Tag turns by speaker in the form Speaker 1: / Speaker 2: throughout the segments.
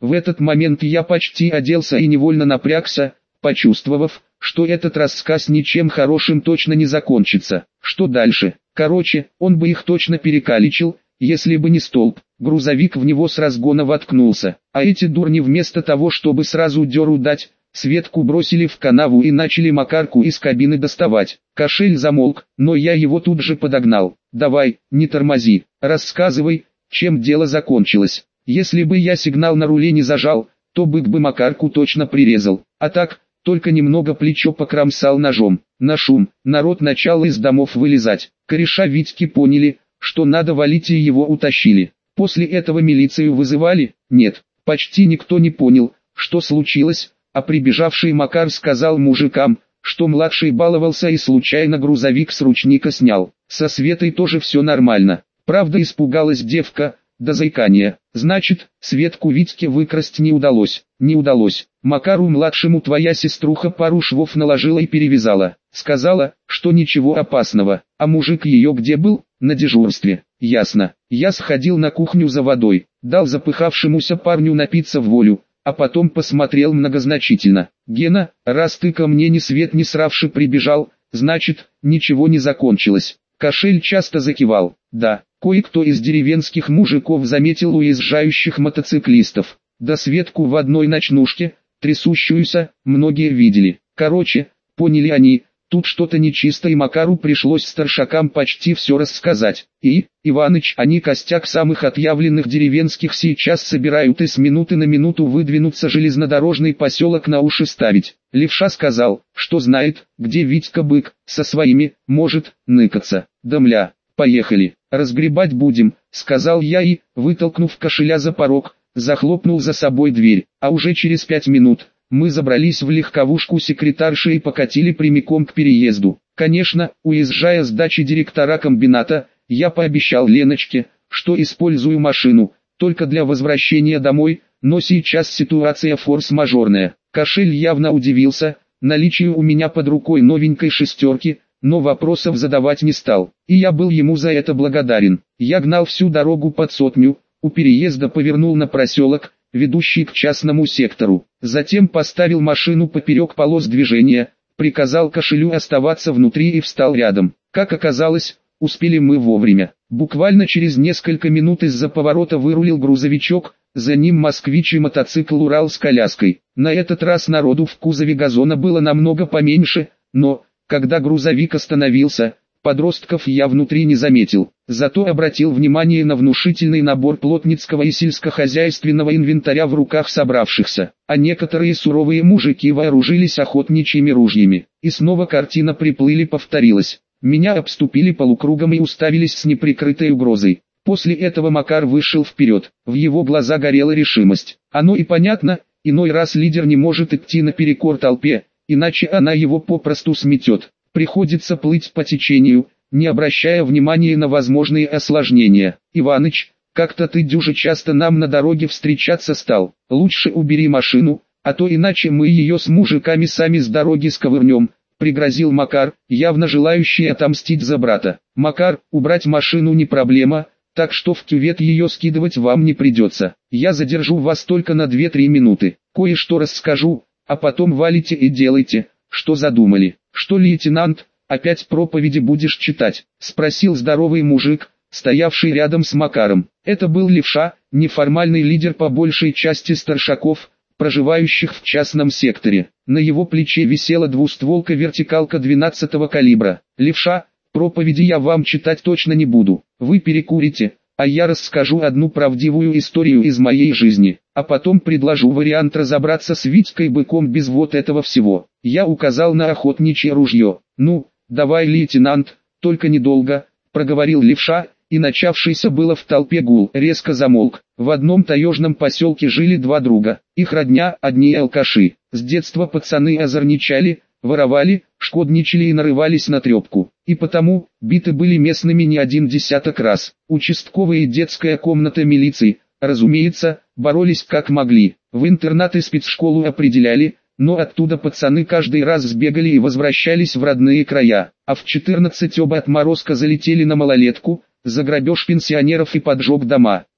Speaker 1: В этот момент я почти оделся и невольно напрягся, почувствовав, что этот рассказ ничем хорошим точно не закончится. Что дальше? Короче, он бы их точно перекалечил, если бы не столб. Грузовик в него с разгона воткнулся, а эти дурни вместо того, чтобы сразу дёру дать, Светку бросили в канаву и начали Макарку из кабины доставать. Кошель замолк, но я его тут же подогнал. «Давай, не тормози, рассказывай, чем дело закончилось. Если бы я сигнал на руле не зажал, то бык бы Макарку точно прирезал, а так, только немного плечо покромсал ножом». На шум, народ начал из домов вылезать. Кореша Витьки поняли, что надо валить, и его утащили. После этого милицию вызывали? Нет, почти никто не понял, что случилось, а прибежавший Макар сказал мужикам, что младший баловался и случайно грузовик с ручника снял. Со Светой тоже все нормально. Правда, испугалась девка, до заикания. Значит, Светку Витьке выкрасть не удалось. Не удалось. Макару-младшему твоя сеструха пару швов наложила и перевязала. Сказала, что ничего опасного. А мужик ее где был? На дежурстве. Ясно. Я сходил на кухню за водой, дал запыхавшемуся парню напиться в волю, а потом посмотрел многозначительно. «Гена, раз ты ко мне ни свет ни сравши прибежал, значит, ничего не закончилось». Кошель часто закивал. Да, кое-кто из деревенских мужиков заметил уезжающих мотоциклистов. Да Светку в одной ночнушке, трясущуюся, многие видели. Короче, поняли они, тут что-то нечисто, и Макару пришлось старшакам почти все рассказать. И, Иваныч, они костяк самых отъявленных деревенских сейчас собирают и с минуты на минуту выдвинуться железнодорожный поселок на уши ставить. Левша сказал, что знает, где Витька-бык, со своими, может, ныкаться. Да мля, поехали, разгребать будем, сказал я и, вытолкнув кошеля за порог, захлопнул за собой дверь, а уже через 5 минут мы забрались в легковушку секретарши и покатили прямиком к переезду. Конечно, уезжая с дачи директора комбината, я пообещал Леночке, что использую машину только для возвращения домой, но сейчас ситуация форс-мажорная. Кошель явно удивился наличию у меня под рукой новенькой шестерки, но вопросов задавать не стал, и я был ему за это благодарен. Я гнал всю дорогу под сотню, у переезда повернул на проселок, ведущий к частному сектору. Затем поставил машину поперек полос движения, приказал кошелю оставаться внутри и встал рядом. Как оказалось, успели мы вовремя. Буквально через несколько минут из-за поворота вырулил грузовичок, за ним москвич и мотоцикл «Урал» с коляской. На этот раз народу в кузове газона было намного поменьше, но, когда грузовик остановился, подростков я внутри не заметил. Зато обратил внимание на внушительный набор плотницкого и сельскохозяйственного инвентаря в руках собравшихся, а некоторые суровые мужики вооружились охотничьими ружьями. И снова картина приплыли повторилась. Меня обступили полукругом и уставились с неприкрытой угрозой. После этого Макар вышел вперед, в его глаза горела решимость. Оно и понятно, иной раз лидер не может идти наперекор толпе, иначе она его попросту сметет. Приходится плыть по течению, не обращая внимания на возможные осложнения. «Иваныч, как-то ты дюже часто нам на дороге встречаться стал. Лучше убери машину, а то иначе мы ее с мужиками сами с дороги сковырнем», — пригрозил Макар, явно желающий отомстить за брата. «Макар, убрать машину не проблема, так что в кювет ее скидывать вам не придется. Я задержу вас только на 2-3 минуты. Кое-что расскажу, а потом валите и делайте, что задумали». «Что, лейтенант, опять проповеди будешь читать?» — спросил здоровый мужик, стоявший рядом с Макаром. Это был левша, неформальный лидер по большей части старшаков, проживающих в частном секторе. На его плече висела двустволка вертикалка 12-го калибра. «Левша, проповеди я вам читать точно не буду. Вы перекурите, а я расскажу одну правдивую историю из моей жизни, а потом предложу вариант разобраться с Витькой-быком без вот этого всего». Я указал на охотничье ружье. «Ну, давай, лейтенант, только недолго», — проговорил левша, и начавшийся было в толпе гул резко замолк. В одном таежном поселке жили два друга. Их родня — одни алкаши. С детства пацаны озорничали, воровали, шкодничали и нарывались на трепку. И потому, биты были местными не один десяток раз. Участковые и детская комната милиции, разумеется, боролись как могли. В интернат и спецшколу определяли, но оттуда пацаны каждый раз сбегали и возвращались в родные края. А в 14 оба отморозка залетели на малолетку, за грабеж пенсионеров и поджог дома.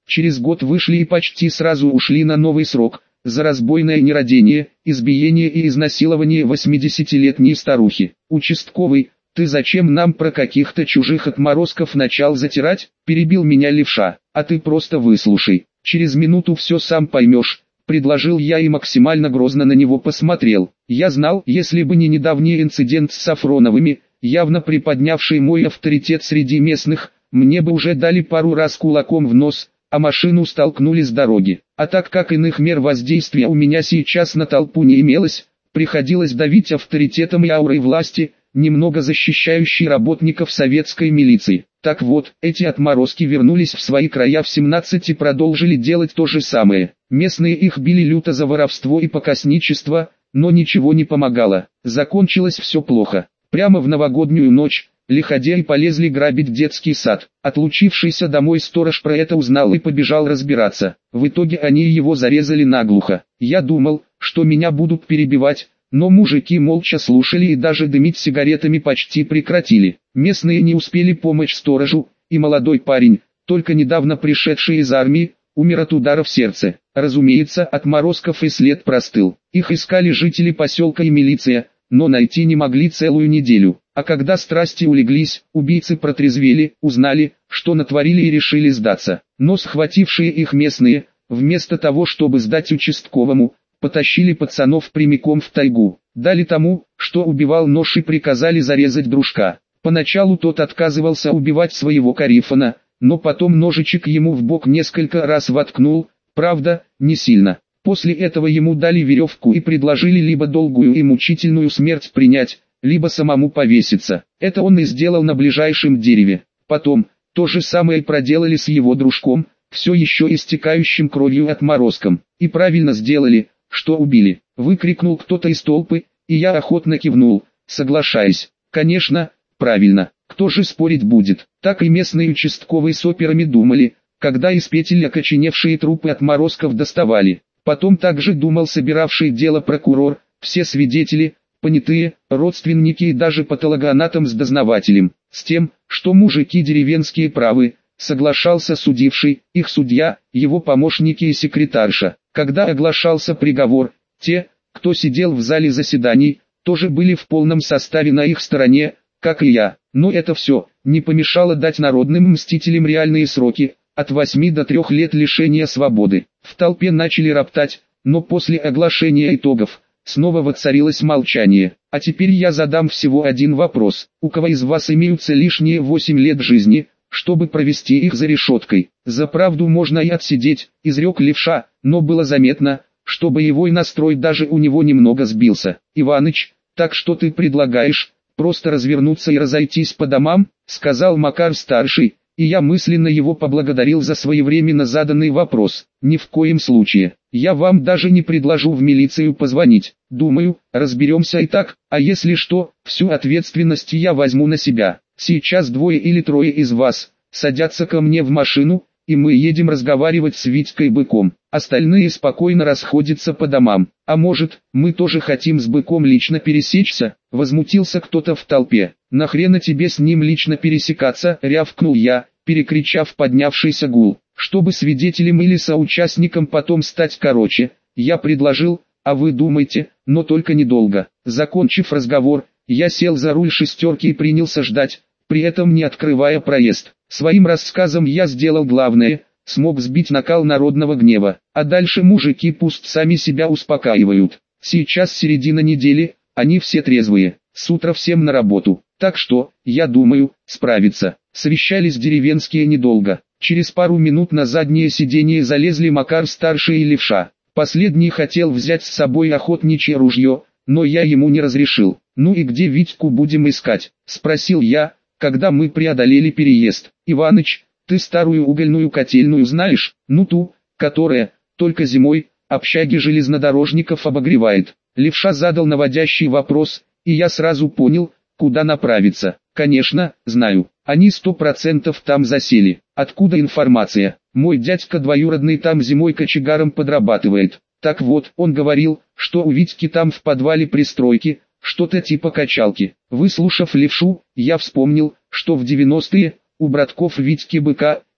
Speaker 1: Через год вышли и почти сразу ушли на новый срок, за разбойное нерадение, избиение и изнасилование 80-летней старухи. Участковый: «Ты зачем нам про каких-то чужих отморозков начал затирать?» – перебил меня левша. «А ты просто выслушай, через минуту все сам поймешь», – предложил я и максимально грозно на него посмотрел. Я знал, если бы не недавний инцидент с Сафроновыми, явно приподнявший мой авторитет среди местных, мне бы уже дали пару раз кулаком в нос, а машину столкнули с дороги. А так как иных мер воздействия у меня сейчас на толпу не имелось, приходилось давить авторитетом и аурой власти, немного защищающей работников советской милиции. Так вот, эти отморозки вернулись в свои края в 17 и продолжили делать то же самое. Местные их били люто за воровство и покосничество, но ничего не помогало. Закончилось все плохо. Прямо в новогоднюю ночь лиходеи полезли грабить детский сад. Отлучившийся домой сторож про это узнал и побежал разбираться. В итоге они его зарезали наглухо. Я думал, что меня будут перебивать, но мужики молча слушали и даже дымить сигаретами почти прекратили. Местные не успели помочь сторожу, и молодой парень, только недавно пришедший из армии, умер от удара в сердце. Разумеется, отморозков и след простыл. Их искали жители поселка и милиция, но найти не могли целую неделю. А когда страсти улеглись, убийцы протрезвели, узнали, что натворили и решили сдаться. Но схватившие их местные, вместо того чтобы сдать участковому, потащили пацанов прямиком в тайгу. Дали тому, что убивал нож, и приказали зарезать дружка. Поначалу тот отказывался убивать своего Карифана, но потом ножичек ему в бок несколько раз воткнул, правда, не сильно. После этого ему дали веревку и предложили либо долгую и мучительную смерть принять, либо самому повеситься. Это он и сделал на ближайшем дереве. Потом, то же самое проделали с его дружком, все еще истекающим кровью отморозком. И правильно сделали, что убили. Выкрикнул кто-то из толпы, и я охотно кивнул, соглашаясь. Конечно, правильно, кто же спорить будет. Так и местные участковые с операми думали, когда из петель окоченевшие трупы отморозков доставали. Потом также думал собиравший дело прокурор, все свидетели, понятые, родственники и даже патологоанатом с дознавателем. С тем, что мужики деревенские правы, соглашался судивший, их судья, его помощники и секретарша. Когда оглашался приговор, те, кто сидел в зале заседаний, тоже были в полном составе на их стороне, как и я. Но это все не помешало дать народным мстителям реальные сроки, от 8 до 3 лет лишения свободы. В толпе начали роптать, но после оглашения итогов, снова воцарилось молчание. А теперь я задам всего один вопрос. У кого из вас имеются лишние 8 лет жизни, чтобы провести их за решеткой? За правду можно и отсидеть, изрек левша, но было заметно, что боевой настрой даже у него немного сбился. Иваныч, так что ты предлагаешь, просто развернуться и разойтись по домам, сказал Макар-старший. И я мысленно его поблагодарил за своевременно заданный вопрос. Ни в коем случае. Я вам даже не предложу в милицию позвонить. Думаю, разберемся и так, а если что, всю ответственность я возьму на себя. Сейчас 2 или 3 из вас садятся ко мне в машину, и мы едем разговаривать с Витькой Быком. Остальные спокойно расходятся по домам. А может, мы тоже хотим с Быком лично пересечься? Возмутился кто-то в толпе. Нахрена тебе с ним лично пересекаться? Рявкнул я, перекричав поднявшийся гул. Чтобы свидетелем или соучастником потом стать короче, я предложил, а вы думайте, но только недолго. Закончив разговор, я сел за руль шестерки и принялся ждать, при этом не открывая проезд. Своим рассказом я сделал главное, смог сбить накал народного гнева, а дальше мужики пусть сами себя успокаивают. Сейчас середина недели, они все трезвые, с утра всем на работу, так что, я думаю, справиться. Совещались деревенские недолго. Через пару минут на заднее сиденье залезли Макар-старший и левша. Последний хотел взять с собой охотничье ружье, но я ему не разрешил. «Ну и где Витьку будем искать?» – спросил я, когда мы преодолели переезд. «Иваныч, ты старую угольную котельную знаешь? Ну ту, которая, только зимой, общаги железнодорожников обогревает». Левша задал наводящий вопрос, и я сразу понял, куда направиться. «Конечно, знаю. Они 100% там засели. Откуда информация? Мой дядька двоюродный там зимой кочегаром подрабатывает. Так вот, он говорил, что у Витьки там в подвале пристройки, что-то типа качалки». Выслушав левшу, я вспомнил, что в 90-е, у братков Витьки Быка,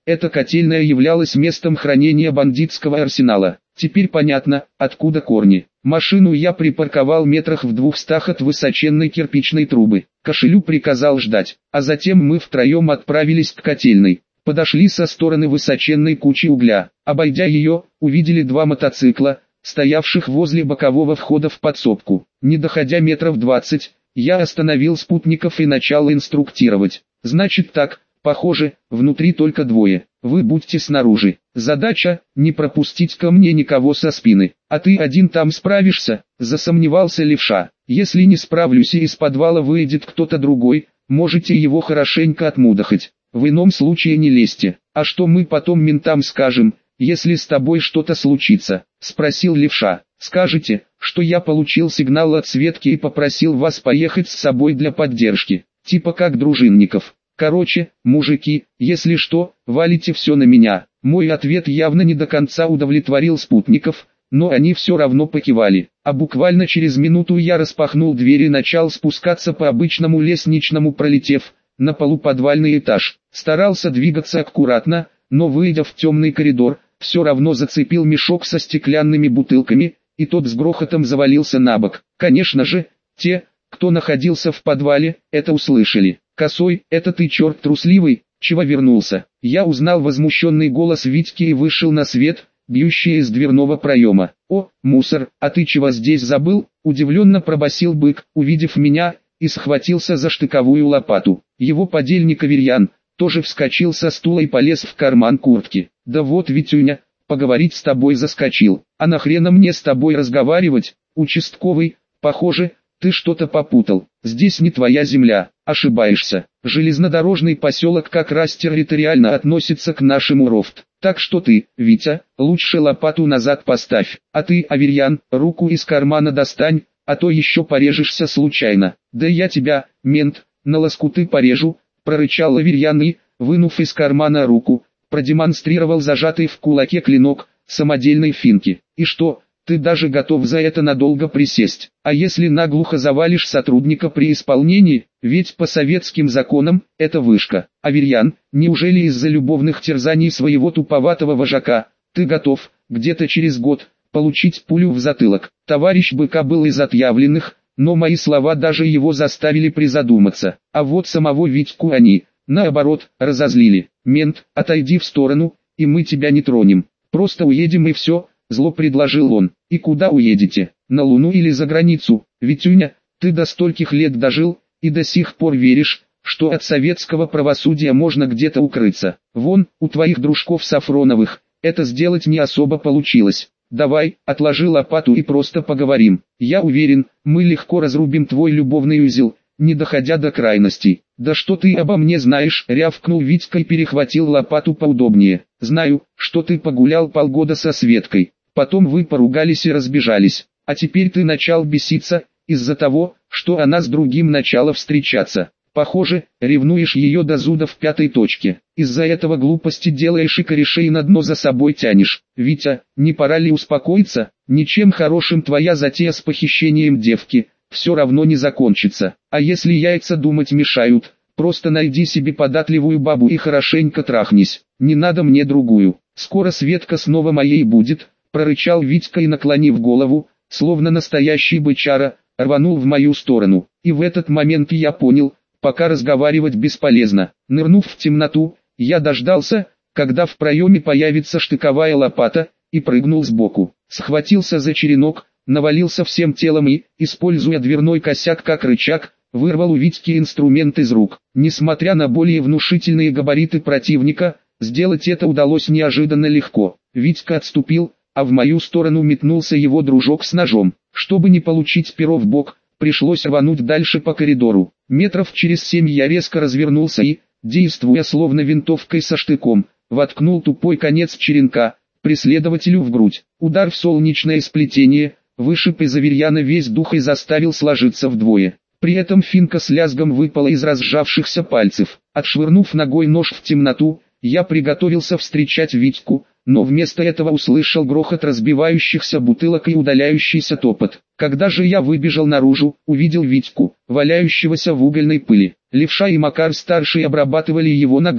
Speaker 1: Эта котельная являлась местом хранения бандитского арсенала. Теперь понятно, откуда корни. Машину я припарковал метрах в 200 от высоченной кирпичной трубы. Кошелю приказал ждать, а затем мы втроем отправились к котельной. Подошли со стороны высоченной кучи угля. Обойдя ее, увидели два мотоцикла, стоявших возле бокового входа в подсобку. Не доходя метров 20, я остановил спутников и начал инструктировать. Значит так, похоже, внутри только двое. Вы будьте снаружи. Задача – не пропустить ко мне никого со спины. А ты один там справишься? Засомневался левша. Если не справлюсь и из подвала выйдет кто-то другой, можете его хорошенько отмудохать. В ином случае не лезьте. А что мы потом ментам скажем, если с тобой что-то случится? Спросил левша. Скажете, что я получил сигнал от Светки и попросил вас поехать с собой для поддержки. Типа как дружинников. Короче, мужики, если что, валите все на меня. Мой ответ явно не до конца удовлетворил спутников, но они все равно покивали. А буквально через минуту я распахнул дверь и начал спускаться по обычному лестничному, пролетев на полуподвальный этаж. Старался двигаться аккуратно, но выйдя в темный коридор, все равно зацепил мешок со стеклянными бутылками, и тот с грохотом завалился на бок. Конечно же, те, кто находился в подвале, это услышали. «Косой, это ты, черт трусливый, чего вернулся?» Я узнал возмущенный голос Витьки и вышел на свет, бьющий из дверного проема. «О, мусор, а ты чего здесь забыл?» – удивленно пробасил бык, увидев меня, и схватился за штыковую лопату. Его подельник Аверьян тоже вскочил со стула и полез в карман куртки. «Да вот, Витюня, поговорить с тобой заскочил. А нахрена мне с тобой разговаривать, участковый? Похоже, ты что-то попутал. Здесь не твоя земля, ошибаешься. Железнодорожный поселок как раз территориально относится к нашему РОВД. Так что ты, Витя, лучше лопату назад поставь. А ты, Аверьян, руку из кармана достань, а то еще порежешься случайно». «Да я тебя, мент, на лоскуты порежу», прорычал Аверьян и, вынув из кармана руку, продемонстрировал зажатый в кулаке клинок самодельной финки. «И что? Ты даже готов за это надолго присесть? А если наглухо завалишь сотрудника при исполнении, ведь по советским законам, это вышка. Аверьян, неужели из-за любовных терзаний своего туповатого вожака, ты готов, где-то через год, получить пулю в затылок?» Товарищ Быка был из отъявленных, но мои слова даже его заставили призадуматься. А вот самого Витьку они, наоборот, разозлили. «Мент, отойди в сторону, и мы тебя не тронем. Просто уедем и все», зло предложил он. «И куда уедете? На Луну или за границу? Витюня, ты до стольких лет дожил, и до сих пор веришь, что от советского правосудия можно где-то укрыться. Вон, у твоих дружков Сафроновых, это сделать не особо получилось. Давай, отложи лопату и просто поговорим. Я уверен, мы легко разрубим твой любовный узел, не доходя до крайностей». «Да что ты обо мне знаешь?» — рявкнул Витька и перехватил лопату поудобнее. «Знаю, что ты погулял полгода со Светкой, потом вы поругались и разбежались, а теперь ты начал беситься, из-за того, что она с другим начала встречаться. Похоже, ревнуешь ее до зуда в пятой точке. Из-за этого глупости делаешь и корешей на дно за собой тянешь. Витя, не пора ли успокоиться? Ничем хорошим твоя затея с похищением девки все равно не закончится. А если яйца думать мешают, просто найди себе податливую бабу и хорошенько трахнись. Не надо мне другую. Скоро Светка снова моей будет», прорычал Витька и, наклонив голову, словно настоящий бычара, рванул в мою сторону. И в этот момент я понял, пока разговаривать бесполезно. Нырнув в темноту, я дождался, когда в проеме появится штыковая лопата, и прыгнул сбоку. Схватился за черенок, навалился всем телом и, используя дверной косяк как рычаг, вырвал у Витьки инструмент из рук. Несмотря на более внушительные габариты противника, сделать это удалось неожиданно легко. Витька отступил, а в мою сторону метнулся его дружок с ножом. Чтобы не получить перо в бок, пришлось рвануть дальше по коридору. Метров через 7 я резко развернулся и, действуя словно винтовкой со штыком, воткнул тупой конец черенка преследователю в грудь. Удар в солнечное сплетение вышиб из Аверьяна весь дух и заставил сложиться вдвое. При этом финка с лязгом выпала из разжавшихся пальцев. Отшвырнув ногой нож в темноту, я приготовился встречать Витьку, но вместо этого услышал грохот разбивающихся бутылок и удаляющийся топот. Когда же я выбежал наружу, увидел Витьку, валяющегося в угольной пыли. Левша и Макар-старший обрабатывали его ногами.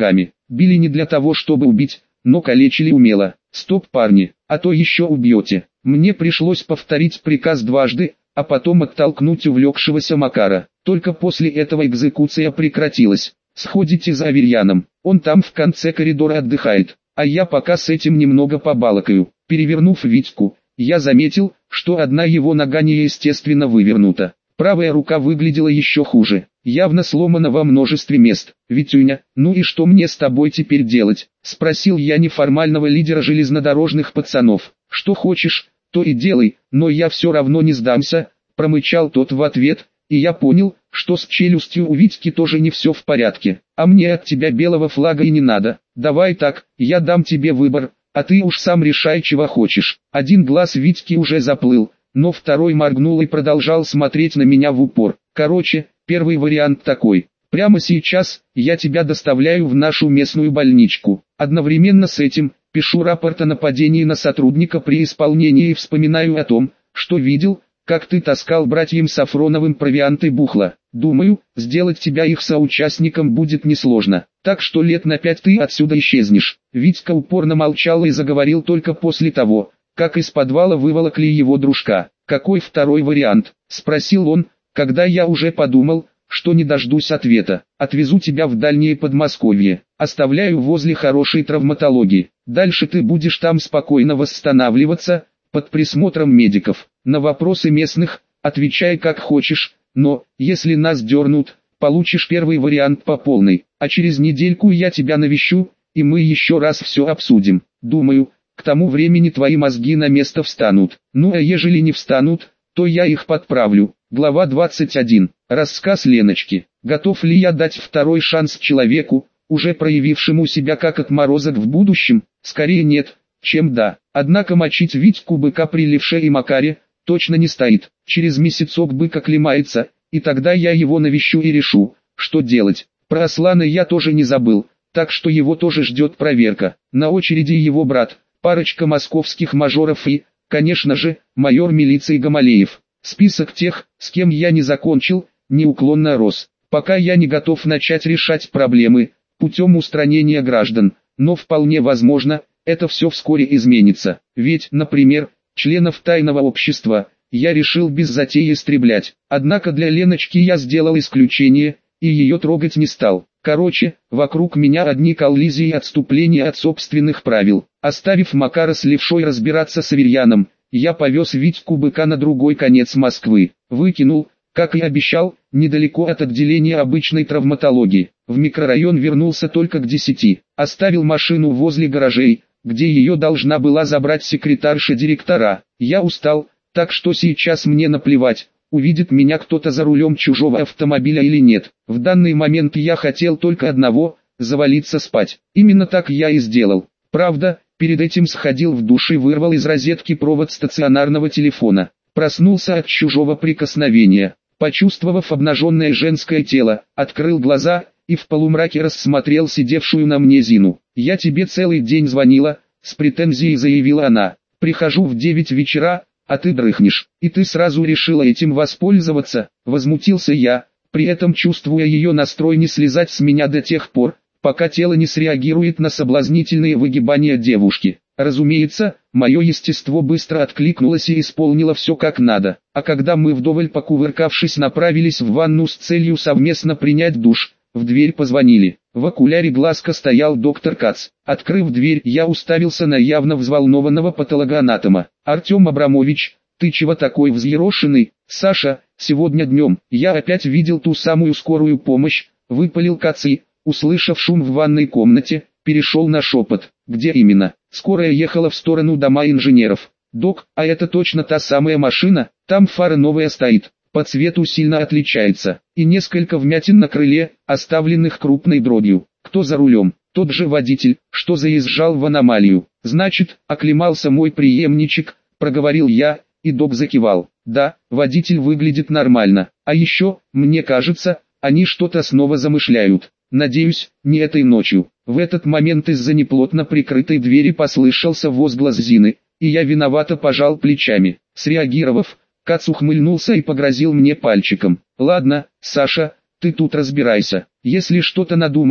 Speaker 1: Били не для того, чтобы убить, но калечили умело. Стоп, парни, а то еще убьете. Мне пришлось повторить приказ дважды, а потом оттолкнуть увлекшегося Макара. Только после этого экзекуция прекратилась. Сходите за Аверьяном, он там в конце коридора отдыхает, а я пока с этим немного побалакаю. Перевернув Витьку, я заметил, что одна его нога неестественно вывернута. Правая рука выглядела еще хуже, явно сломана во множестве мест. «Витюня, ну и что мне с тобой теперь делать?» — спросил я неформального лидера железнодорожных пацанов. «Что хочешь, то и делай, но я все равно не сдамся», — промычал тот в ответ, и я понял, что с челюстью у Витьки тоже не все в порядке. «А мне от тебя белого флага и не надо. Давай так, я дам тебе выбор, а ты уж сам решай, чего хочешь». Один глаз Витьки уже заплыл, но второй моргнул и продолжал смотреть на меня в упор. «Короче, первый вариант такой. Прямо сейчас я тебя доставляю в нашу местную больничку. Одновременно с этим пишу рапорт о нападении на сотрудника при исполнении и вспоминаю о том, что видел, как ты таскал братьям Сафроновым провиант и бухло. Думаю, сделать тебя их соучастником будет несложно. Так что лет на 5 ты отсюда исчезнешь». Витька упорно молчал и заговорил только после того, как из подвала выволокли его дружка. «Какой второй вариант?» — спросил он, когда я уже подумал, что не дождусь ответа. «Отвезу тебя в дальнее Подмосковье, оставляю возле хорошей травматологии. Дальше ты будешь там спокойно восстанавливаться, под присмотром медиков. На вопросы местных отвечай как хочешь, но, если нас дернут, получишь первый вариант по полной, а через недельку я тебя навещу, и мы еще раз все обсудим. Думаю, к тому времени твои мозги на место встанут. Ну а ежели не встанут, то я их подправлю». Глава 21. Рассказ Леночки. Готов ли я дать второй шанс человеку, уже проявившему себя как отморозок в будущем? Скорее нет, чем да. Однако мочить Витьку Быка при Левше и Макаре точно не стоит. Через месяцок Бык оклемается, и тогда я его навещу и решу, что делать. Про Аслана я тоже не забыл, так что его тоже ждет проверка. На очереди его брат, парочка московских мажоров и, конечно же, майор милиции Гамалеев. Список тех, с кем я не закончил, неуклонно рос. Пока я не готов начать решать проблемы путем устранения граждан, но вполне возможно, это все вскоре изменится. Ведь, например, членов тайного общества я решил без затеи истреблять. Однако для Леночки я сделал исключение, и ее трогать не стал. Короче, вокруг меня одни коллизии и отступления от собственных правил. Оставив Макара с Левшой разбираться с Аверьяном, я повез Витьку Быка на другой конец Москвы. Выкинул, как и обещал, недалеко от отделения обычной травматологии. В микрорайон вернулся только к 10. Оставил машину возле гаражей, где ее должна была забрать секретарша директора. Я устал, так что сейчас мне наплевать, увидит меня кто-то за рулем чужого автомобиля или нет. В данный момент я хотел только одного – завалиться спать. Именно так я и сделал. Правда, перед этим сходил в душ и вырвал из розетки провод стационарного телефона. Проснулся от чужого прикосновения. Почувствовав обнаженное женское тело, открыл глаза и в полумраке рассмотрел сидевшую на мне Зину. «Я тебе целый день звонила», — с претензией заявила она. «Прихожу в 9 вечера, а ты дрыхнешь. И ты сразу решила этим воспользоваться?» — возмутился я, при этом чувствуя ее настрой не слезать с меня до тех пор, пока тело не среагирует на соблазнительные выгибания девушки. Разумеется, мое естество быстро откликнулось и исполнило все как надо. А когда мы вдоволь покувыркавшись направились в ванну с целью совместно принять душ, в дверь позвонили. В окуляре глазка стоял доктор Кац. Открыв дверь, я уставился на явно взволнованного патологоанатома. «Артем Абрамович, ты чего такой взъерошенный?» «Саша, сегодня днем я опять видел ту самую скорую помощь», — выпалил Кац и, услышав шум в ванной комнате, перешел на шепот. «Где именно?» «Скорая ехала в сторону дома инженеров». «Док, а это точно та самая машина? Там фара новая стоит, по цвету сильно отличается, и несколько вмятин на крыле, оставленных крупной дробью. Кто за рулем?» «Тот же водитель, что заезжал в аномалию». «Значит, оклемался мой преемничек», — проговорил я, и док закивал. «Да, водитель выглядит нормально. А еще, мне кажется, они что-то снова замышляют. Надеюсь, не этой ночью». В этот момент из-за неплотно прикрытой двери послышался возглас Зины, и я виновато пожал плечами. Среагировав, Кац ухмыльнулся и погрозил мне пальчиком. «Ладно, Саша, ты тут разбирайся. Если что-то надумаешь,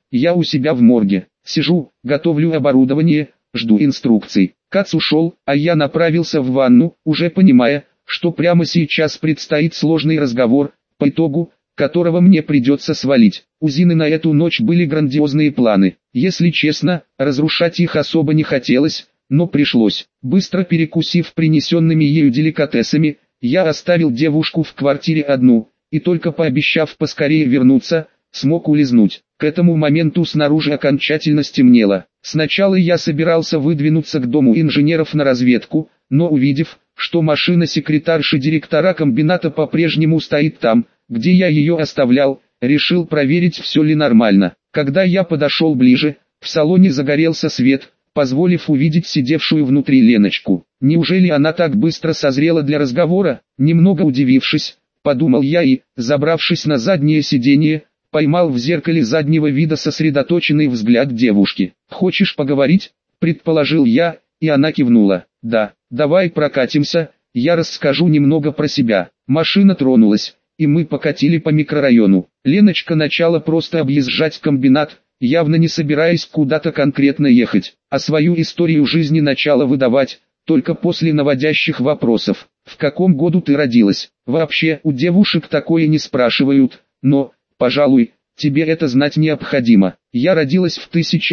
Speaker 1: Я у себя в морге. Сижу, готовлю оборудование, жду инструкций. Кац ушел, а я направился в ванну, уже понимая, что прямо сейчас предстоит сложный разговор, по итогу которого мне придется свалить. У Зины на эту ночь были грандиозные планы. Если честно, разрушать их особо не хотелось, но пришлось. Быстро перекусив принесенными ею деликатесами, я оставил девушку в квартире одну, и только пообещав поскорее вернуться, смог улизнуть. К этому моменту снаружи окончательно стемнело. Сначала я собирался выдвинуться к дому инженеров на разведку, но увидев, что машина секретарши директора комбината по-прежнему стоит там, где я ее оставлял, решил проверить, все ли нормально. Когда я подошел ближе, в салоне загорелся свет, позволив увидеть сидевшую внутри Леночку. Неужели она так быстро созрела для разговора? Немного удивившись, подумал я и, забравшись на заднее сиденье, поймал в зеркале заднего вида сосредоточенный взгляд девушки. «Хочешь поговорить?» – предположил я, и она кивнула. «Да, давай прокатимся, я расскажу немного про себя». Машина тронулась, и мы покатили по микрорайону. Леночка начала просто объезжать комбинат, явно не собираясь куда-то конкретно ехать, а свою историю жизни начала выдавать, только после наводящих вопросов. «В каком году ты родилась?» Вообще, у девушек такое не спрашивают, но, пожалуй, тебе это знать необходимо. Я родилась в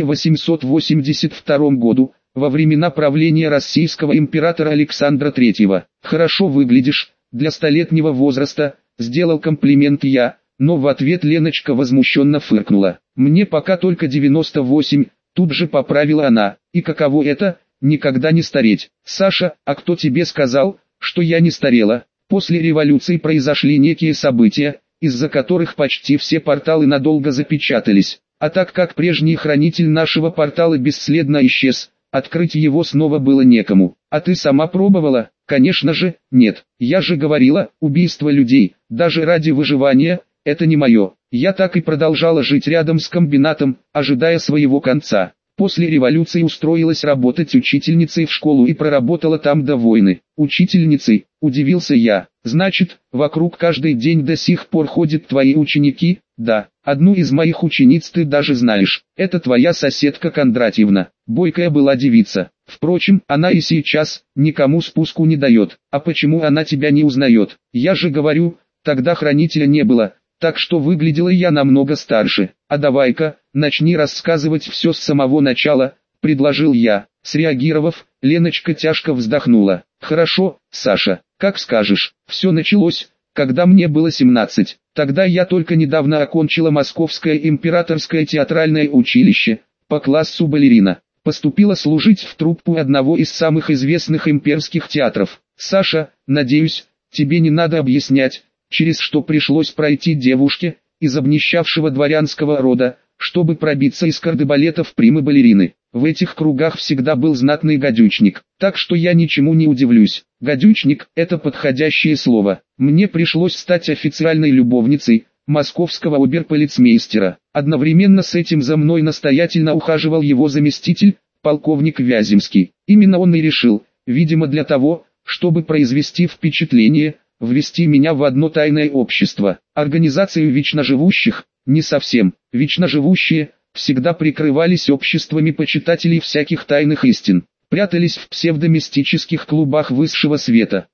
Speaker 1: 1882 году, во времена правления российского императора Александра III. «Хорошо выглядишь, для столетнего возраста», сделал комплимент я, но в ответ Леночка возмущенно фыркнула. «Мне пока только 98, тут же поправила она, и каково это, никогда не стареть». «Саша, а кто тебе сказал, что я не старела?» После революции произошли некие события, из-за которых почти все порталы надолго запечатались, а так как прежний хранитель нашего портала бесследно исчез, открыть его снова было некому. «А ты сама пробовала?» «Конечно же, нет. Я же говорила, убийство людей, даже ради выживания, это не мое». Я так и продолжала жить рядом с комбинатом, ожидая своего конца. После революции устроилась работать учительницей в школу и проработала там до войны. «Учительницей?» – удивился я. «Значит, вокруг каждый день до сих пор ходят твои ученики?» «Да, одну из моих учениц ты даже знаешь. Это твоя соседка Кондратьевна. Бойкая была девица. Впрочем, она и сейчас никому спуску не дает. А почему она тебя не узнает? Я же говорю, тогда хранителя не было, так что выглядела я намного старше. А давай-ка, начни рассказывать все с самого начала», – предложил я. Среагировав, Леночка тяжко вздохнула. «Хорошо, Саша, как скажешь. Все началось, когда мне было 17. Тогда я только недавно окончила Московское императорское театральное училище, по классу балерина. Поступила служить в труппу одного из самых известных имперских театров. Саша, надеюсь, тебе не надо объяснять, через что пришлось пройти девушке, из обнищавшего дворянского рода, чтобы пробиться из кардебалетов примы-балерины. В этих кругах всегда был знатный гадючник, так что я ничему не удивлюсь. Гадючник – это подходящее слово. Мне пришлось стать официальной любовницей московского оберполицмейстера. Одновременно с этим за мной настоятельно ухаживал его заместитель, полковник Вяземский. Именно он и решил, видимо для того, чтобы произвести впечатление, ввести меня в одно тайное общество. Организацию вечноживущих, не совсем. Вечноживущие всегда прикрывались обществами почитателей всяких тайных истин, прятались в псевдомистических клубах высшего света.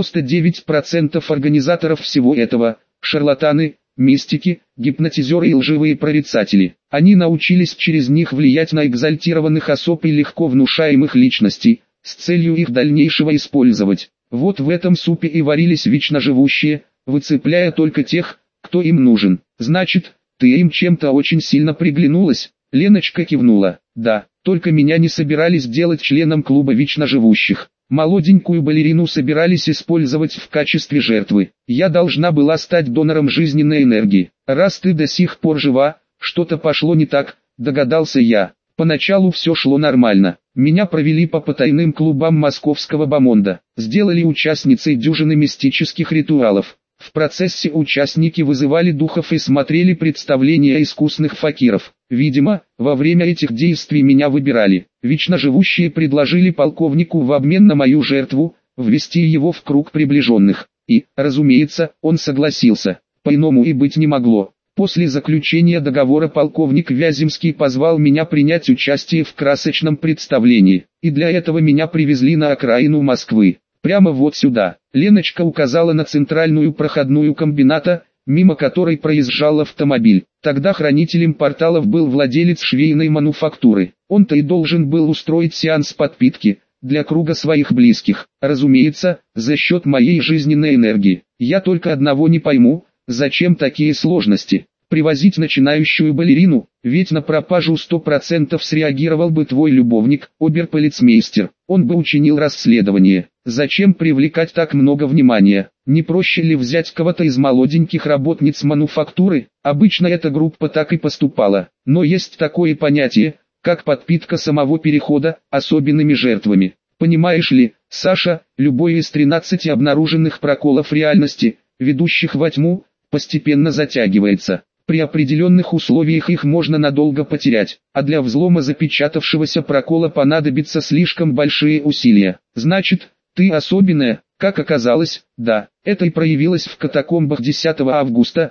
Speaker 1: 99% организаторов всего этого – шарлатаны, мистики, гипнотизеры и лживые прорицатели. Они научились через них влиять на экзальтированных особ и легко внушаемых личностей, с целью их дальнейшего использовать. Вот в этом супе и варились вечноживущие, выцепляя только тех, кто им нужен. «Значит, ты им чем-то очень сильно приглянулась?» Леночка кивнула. «Да, только меня не собирались делать членом клуба вечноживущих. Молоденькую балерину собирались использовать в качестве жертвы. Я должна была стать донором жизненной энергии. Раз ты до сих пор жива, что-то пошло не так», догадался я. Поначалу все шло нормально. Меня провели по потайным клубам московского бомонда, сделали участницей дюжины мистических ритуалов. В процессе участники вызывали духов и смотрели представления искусных факиров. Видимо, во время этих действий меня выбирали. Вечноживущие предложили полковнику в обмен на мою жертву, ввести его в круг приближенных. И, разумеется, он согласился. По-иному и быть не могло. После заключения договора полковник Вяземский позвал меня принять участие в красочном представлении, и для этого меня привезли на окраину Москвы. Прямо вот сюда. Леночка указала на центральную проходную комбината, мимо которой проезжал автомобиль. Тогда хранителем порталов был владелец швейной мануфактуры. Он-то и должен был устроить сеанс подпитки для круга своих близких. Разумеется, за счет моей жизненной энергии. Я только одного не пойму, зачем такие сложности? Привозить начинающую балерину, ведь на пропажу 100% среагировал бы твой любовник, оберполицмейстер. Он бы учинил расследование. Зачем привлекать так много внимания? Не проще ли взять кого-то из молоденьких работниц мануфактуры? Обычно эта группа так и поступала. Но есть такое понятие, как подпитка самого перехода, особенными жертвами. Понимаешь ли, Саша, любой из 13 обнаруженных проколов реальности, ведущих во тьму, постепенно затягивается. При определенных условиях их можно надолго потерять, а для взлома запечатавшегося прокола понадобятся слишком большие усилия. Значит, ты особенная, как оказалось, да, это и проявилось в катакомбах 10 августа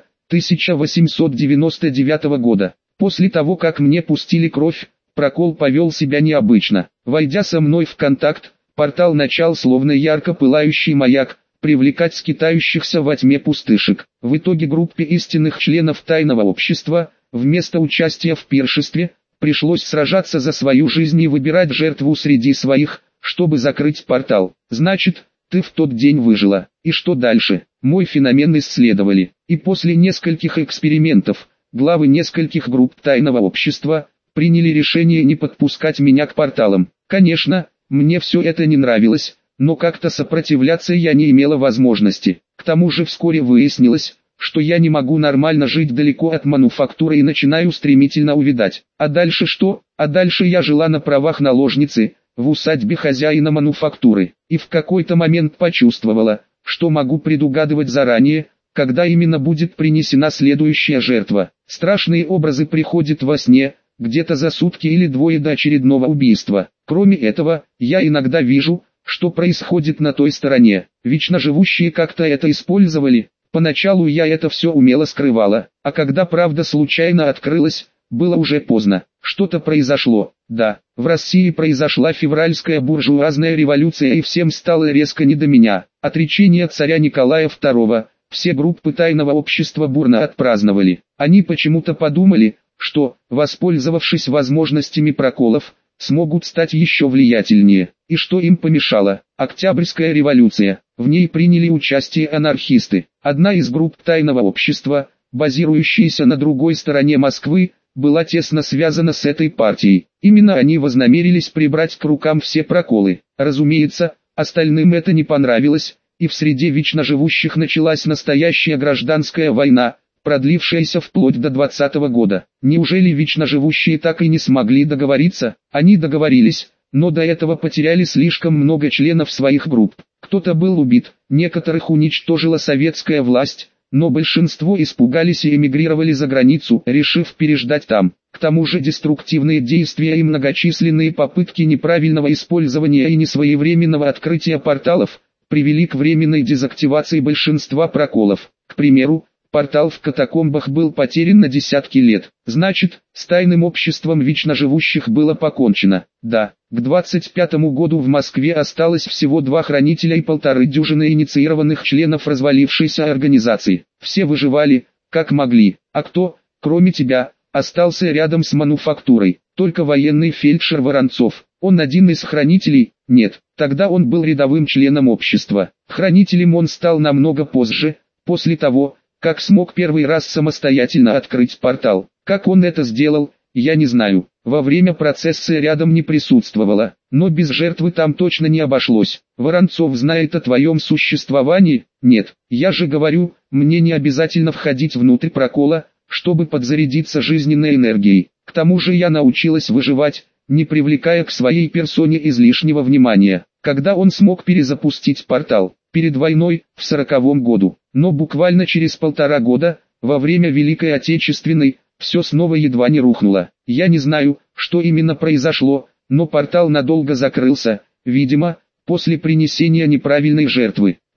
Speaker 1: 1899 года. После того, как мне пустили кровь, прокол повел себя необычно. Войдя со мной в контакт, портал начал словно ярко пылающий маяк, привлекать скитающихся во тьме пустышек. В итоге группе истинных членов тайного общества, вместо участия в пиршестве, пришлось сражаться за свою жизнь и выбирать жертву среди своих, чтобы закрыть портал. Значит, ты в тот день выжила. И что дальше? Мой феномен исследовали. И после нескольких экспериментов, главы нескольких групп тайного общества, приняли решение не подпускать меня к порталам. Конечно, мне все это не нравилось, но как-то сопротивляться я не имела возможности. К тому же вскоре выяснилось, что я не могу нормально жить далеко от мануфактуры и начинаю стремительно увядать. А дальше что? А дальше я жила на правах наложницы, в усадьбе хозяина мануфактуры. И в какой-то момент почувствовала, что могу предугадывать заранее, когда именно будет принесена следующая жертва. Страшные образы приходят во сне, где-то за сутки или двое до очередного убийства. Кроме этого, я иногда вижу, что происходит на той стороне. Вечно живущие как-то это использовали. Поначалу я это все умело скрывала, а когда правда случайно открылась, было уже поздно. Что-то произошло. Да, в России произошла февральская буржуазная революция и всем стало резко не до меня. Отречение царя Николая II, все группы тайного общества бурно отпраздновали. Они почему-то подумали, что, воспользовавшись возможностями проколов, смогут стать еще влиятельнее. И что им помешало? Октябрьская революция. В ней приняли участие анархисты. Одна из групп тайного общества, базирующаяся на другой стороне Москвы, была тесно связана с этой партией. Именно они вознамерились прибрать к рукам все проколы. Разумеется, остальным это не понравилось, и в среде вечно живущих началась настоящая гражданская война, продлившаяся вплоть до 20-го года. Неужели вечно живущие так и не смогли договориться? Они договорились, но до этого потеряли слишком много членов своих групп. Кто-то был убит, некоторых уничтожила советская власть, но большинство испугались и эмигрировали за границу, решив переждать там. К тому же деструктивные действия и многочисленные попытки неправильного использования и несвоевременного открытия порталов привели к временной дезактивации большинства проколов. К примеру, портал в катакомбах был потерян на десятки лет. Значит, с тайным обществом вечно живущих было покончено. Да, к 25-му году в Москве осталось всего 2 хранителя и 1,5 дюжины инициированных членов развалившейся организации. Все выживали, как могли. А кто, кроме тебя, остался рядом с мануфактурой? Только военный фельдшер Воронцов. Он один из хранителей? Нет, тогда он был рядовым членом общества. Хранителем он стал намного позже, после того, как смог первый раз самостоятельно открыть портал. Как он это сделал, я не знаю. Во время процесса рядом не присутствовала, но без жертвы там точно не обошлось. Воронцов знает о твоем существовании? Нет. Я же говорю, мне не обязательно входить внутрь прокола, чтобы подзарядиться жизненной энергией. К тому же я научилась выживать, не привлекая к своей персоне излишнего внимания. Когда он смог перезапустить портал? Перед войной, в 40-м году. Но буквально через 1,5 года, во время Великой Отечественной, все снова едва не рухнуло. Я не знаю, что именно произошло, но портал надолго закрылся, видимо, после принесения неправильной жертвы.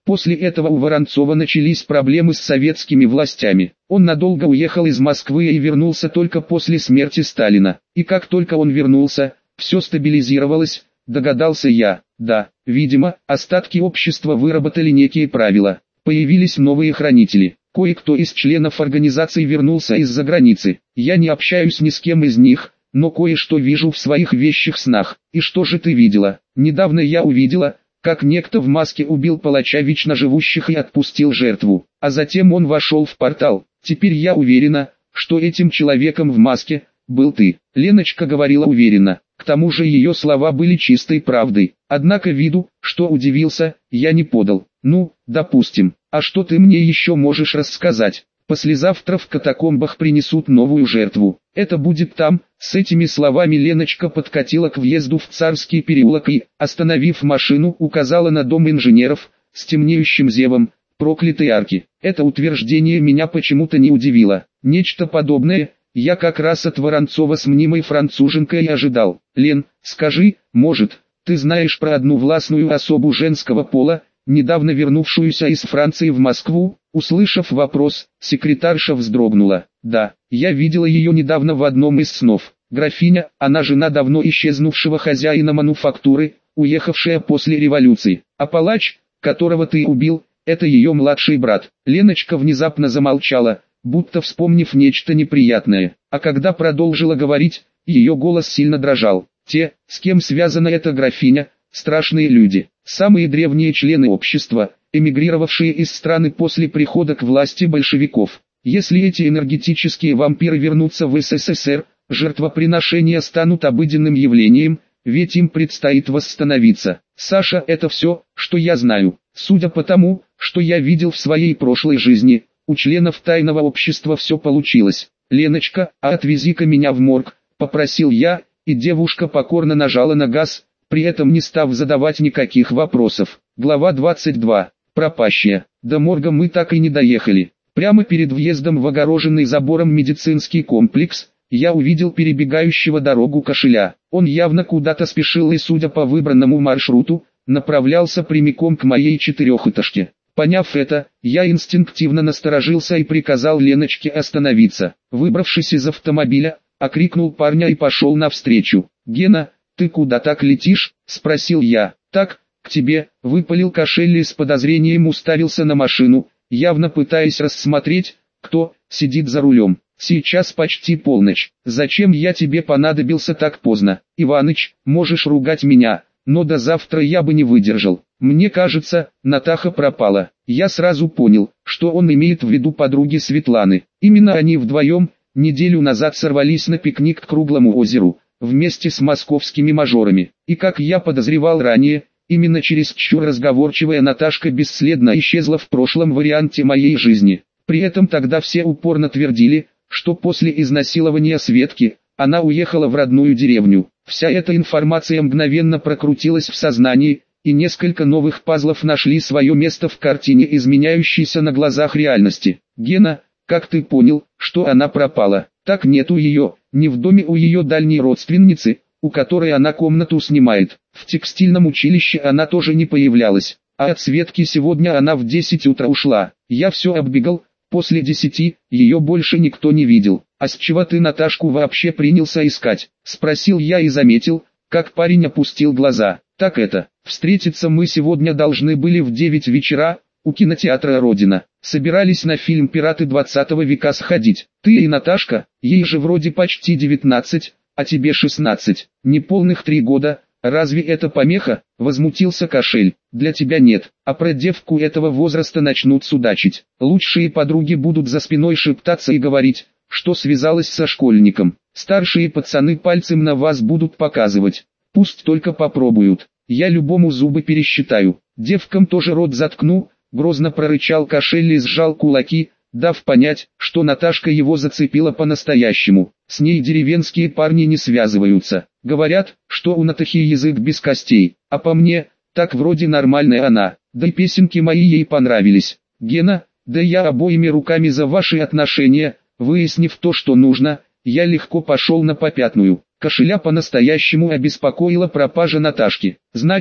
Speaker 1: После этого у Воронцова начались проблемы с советскими властями. Он надолго уехал из Москвы и вернулся только после смерти Сталина. И как только он вернулся, все стабилизировалось, догадался я. Да, видимо, остатки общества выработали некие правила. Появились новые хранители. Кое-кто из членов организации вернулся из-за границы. Я не общаюсь ни с кем из них, но кое-что вижу в своих вещих снах. И что же ты видела? Недавно я увидела, как некто в маске убил палача вечно живущих и отпустил жертву. А затем он вошел в портал. Теперь я уверена, что этим человеком в маске был ты. Леночка говорила уверенно. К тому же ее слова были чистой правдой. Однако виду, что удивился, я не подал. Ну, допустим. А что ты мне еще можешь рассказать? Послезавтра в катакомбах принесут новую жертву. Это будет там. С этими словами Леночка подкатила к въезду в Царский переулок и, остановив машину, указала на дом инженеров, с темнеющим зевом, проклятой арки. Это утверждение меня почему-то не удивило. Нечто подобное я как раз от Воронцова с мнимой француженкой и ожидал. Лен, скажи, может, ты знаешь про одну властную особу женского пола, недавно вернувшуюся из Франции в Москву? Услышав вопрос, секретарша вздрогнула. Да, я видела ее недавно в одном из снов. Графиня, она жена давно исчезнувшего хозяина мануфактуры, уехавшая после революции. А палач, которого ты убил, это ее младший брат. Леночка внезапно замолчала, будто вспомнив нечто неприятное. А когда продолжила говорить, ее голос сильно дрожал. Те, с кем связана эта графиня, страшные люди, самые древние члены общества, эмигрировавшие из страны после прихода к власти большевиков. Если эти энергетические вампиры вернутся в СССР, жертвоприношения станут обыденным явлением, ведь им предстоит восстановиться. Саша, это все, что я знаю. Судя по тому, что я видел в своей прошлой жизни, у членов тайного общества все получилось. Леночка, а отвези-ка меня в морг, попросил я, и девушка покорно нажала на газ, при этом не став задавать никаких вопросов. Глава 22. Пропащая. До морга мы так и не доехали. Прямо перед въездом в огороженный забором медицинский комплекс, я увидел перебегающего дорогу кошеля. Он явно куда-то спешил и, судя по выбранному маршруту, направлялся прямиком к моей четырехэтажке. Поняв это, я инстинктивно насторожился и приказал Леночке остановиться. Выбравшись из автомобиля, окрикнул парня и пошел навстречу. «Гена, ты куда так летишь?» – спросил я. «Так, к тебе», – выпалил Кошелли с подозрением, уставился на машину, явно пытаясь рассмотреть, кто сидит за рулем. «Сейчас почти полночь. Зачем я тебе понадобился так поздно? Иваныч, можешь ругать меня, но до завтра я бы не выдержал. Мне кажется, Натаха пропала». Я сразу понял, что он имеет в виду подруги Светланы. Именно они вдвоем неделю назад сорвались на пикник к Круглому озеру, вместе с московскими мажорами. И как я подозревал ранее, именно чересчур разговорчивая Наташка бесследно исчезла в прошлом варианте моей жизни. При этом тогда все упорно твердили, что после изнасилования Светки, она уехала в родную деревню. Вся эта информация мгновенно прокрутилась в сознании, и несколько новых пазлов нашли свое место в картине изменяющейся на глазах реальности. «Гена, как ты понял, что она пропала?» «Так нету ее, не в доме у ее дальней родственницы, у которой она комнату снимает. В текстильном училище она тоже не появлялась, а от Светки сегодня она в 10 утра ушла. Я все оббегал, после 10 ее больше никто не видел. А с чего ты Наташку вообще принялся искать?» – спросил я и заметил, как парень опустил глаза. «Так это, встретиться мы сегодня должны были в 9 вечера, у кинотеатра «Родина». Собирались на фильм «Пираты 20 века» сходить. Ты и Наташка, ей же вроде почти 19, а тебе 16, неполных 3 года. Разве это помеха?» – возмутился Кошель. «Для тебя нет, а про девку этого возраста начнут судачить. Лучшие подруги будут за спиной шептаться и говорить, что связалась со школьником. Старшие пацаны пальцем на вас будут показывать. Пусть только попробуют. Я любому зубы пересчитаю. Девкам тоже рот заткну», — грозно прорычал Кошель и сжал кулаки, дав понять, что Наташка его зацепила по-настоящему. С ней деревенские парни не связываются. Говорят, что у Натахи язык без костей, а по мне, так вроде нормальная она. Да и песенки мои ей понравились. Гена, да я обоими руками за ваши отношения. Выяснив то, что нужно, я легко пошел на попятную. Кошеля по-настоящему обеспокоила пропажа Наташки. «Значит,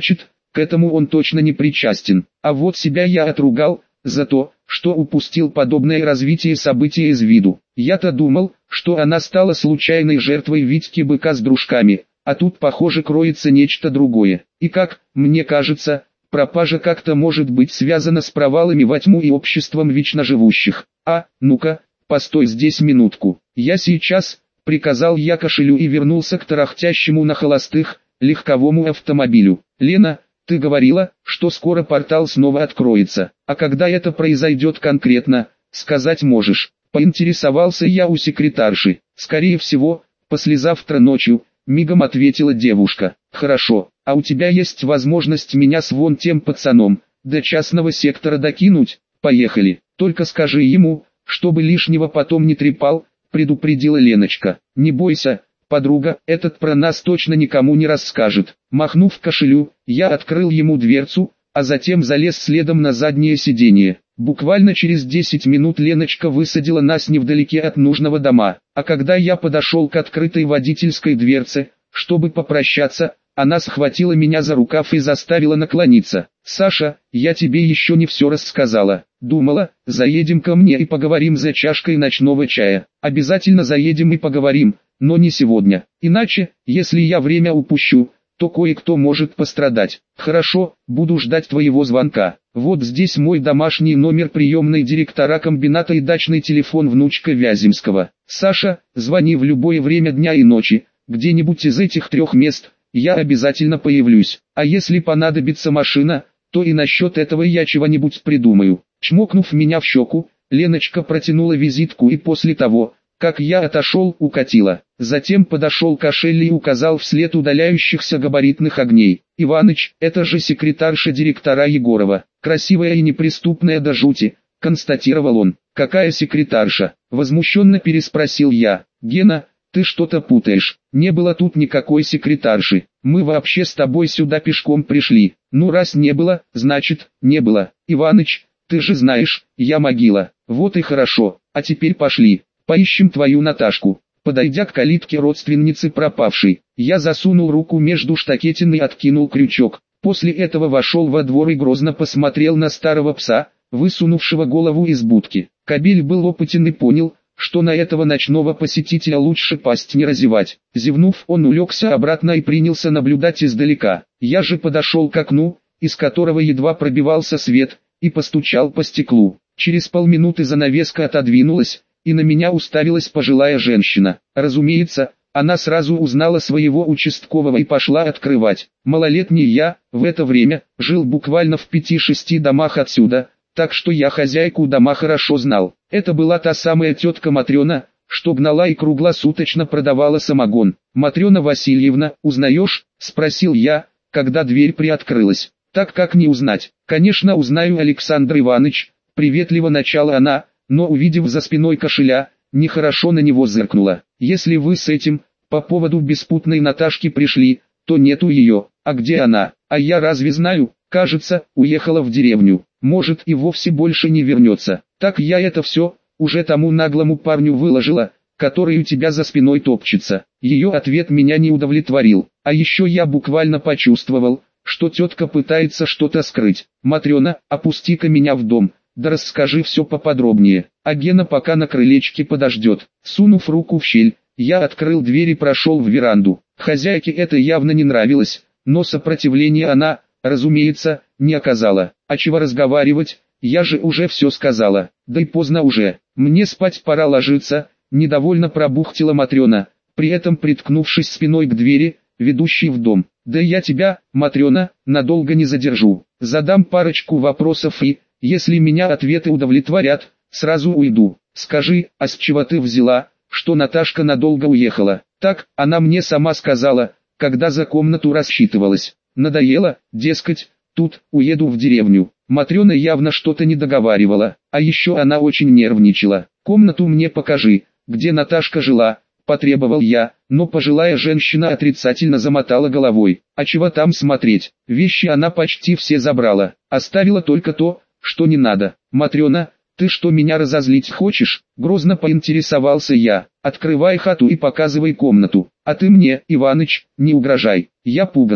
Speaker 1: к этому он точно не причастен. А вот себя я отругал, за то, что упустил подобное развитие событий из виду. Я-то думал, что она стала случайной жертвой Витьки Быка с дружками, а тут похоже кроется нечто другое. И как, мне кажется, пропажа как-то может быть связана с провалами во тьму и обществом вечно живущих. А, ну-ка, постой здесь минутку. Я сейчас, приказал я кошелю и вернулся к тарахтящему на холостых, легковому автомобилю. Лена, ты говорила, что скоро портал снова откроется. А когда это произойдет конкретно, сказать можешь? Поинтересовался я у секретарши. Скорее всего, послезавтра ночью, мигом ответила девушка. Хорошо, а у тебя есть возможность меня с вон тем пацаном до частного сектора докинуть? Поехали, только скажи ему, чтобы лишнего потом не трепал, предупредила Леночка. Не бойся, подруга, этот про нас точно никому не расскажет. Махнув кошелю, я открыл ему дверцу, а затем залез следом на заднее сиденье. Буквально через 10 минут Леночка высадила нас невдалеке от нужного дома, а когда я подошел к открытой водительской дверце, чтобы попрощаться, она схватила меня за рукав и заставила наклониться. «Саша, я тебе еще не все рассказала. Думала, заедем ко мне и поговорим за чашкой ночного чая. Обязательно заедем и поговорим, но не сегодня. Иначе, если я время упущу, то кое-кто может пострадать. Хорошо, буду ждать твоего звонка. Вот здесь мой домашний номер приемной директора комбината и дачный телефон внучка Вяземского. Саша, звони в любое время дня и ночи, где-нибудь из этих 3 мест, я обязательно появлюсь. А если понадобится машина, то и насчет этого я чего-нибудь придумаю». Чмокнув меня в щеку, Леночка протянула визитку и после того, как я отошел, укатила. Затем подошел к Ашелле и указал вслед удаляющихся габаритных огней. «Иваныч, это же секретарша директора Егорова, красивая и неприступная до жути», констатировал он. «Какая секретарша?» Возмущенно переспросил я. «Гена, ты что-то путаешь. Не было тут никакой секретарши. Мы вообще с тобой сюда пешком пришли. Ну раз не было, значит, не было. Иваныч, ты же знаешь, я могила. Вот и хорошо. А теперь пошли. Поищем твою Наташку». Подойдя к калитке родственницы пропавшей, я засунул руку между штакетин и откинул крючок. После этого вошел во двор и грозно посмотрел на старого пса, высунувшего голову из будки. Кобель был опытен и понял, что на этого ночного посетителя лучше пасть не разевать. Зевнув, он улегся обратно и принялся наблюдать издалека. Я же подошел к окну, из которого едва пробивался свет, и постучал по стеклу. Через полминуты занавеска отодвинулась, и на меня уставилась пожилая женщина. Разумеется, она сразу узнала своего участкового и пошла открывать. Малолетний я, в это время, жил буквально в 5-6 домах отсюда, так что я хозяйку дома хорошо знал. Это была та самая тетка Матрена, что гнала и круглосуточно продавала самогон. «Матрена Васильевна, узнаешь?» – спросил я, когда дверь приоткрылась. «Так как не узнать?» «Конечно узнаю, Александр Иванович», – приветливо начала она, но увидев за спиной кошеля, нехорошо на него зыркнула. «Если вы с этим, по поводу беспутной Наташки пришли, то нету ее. А где она? А я разве знаю? Кажется, уехала в деревню. Может и вовсе больше не вернется. Так я это все, уже тому наглому парню выложила, который у тебя за спиной топчется». Ее ответ меня не удовлетворил. А еще я буквально почувствовал, что тетка пытается что-то скрыть. «Матрена, опусти-ка меня в дом. Да расскажи все поподробнее, а Гена пока на крылечке подождет». Сунув руку в щель, я открыл дверь и прошел в веранду. Хозяйке это явно не нравилось, но сопротивления она, разумеется, не оказала. «А чего разговаривать, я же уже все сказала, да и поздно уже, мне спать пора ложиться», недовольно пробухтела Матрена, при этом приткнувшись спиной к двери, ведущей в дом. «Да я тебя, Матрена, надолго не задержу, задам парочку вопросов и, если меня ответы удовлетворят, сразу уйду. Скажи, а с чего ты взяла, что Наташка надолго уехала?» «Так, она мне сама сказала, когда за комнату рассчитывалась. Надоело, дескать, тут, уеду в деревню». Матрена явно что-то не договаривала, а еще она очень нервничала. «Комнату мне покажи, где Наташка жила», потребовал я, но пожилая женщина отрицательно замотала головой. «А чего там смотреть? Вещи она почти все забрала, оставила только то, что не надо». «Матрена, ты что, меня разозлить хочешь?» Грозно поинтересовался я. «Открывай хату и показывай комнату. А ты мне, Иваныч, не угрожай. Я пуганая.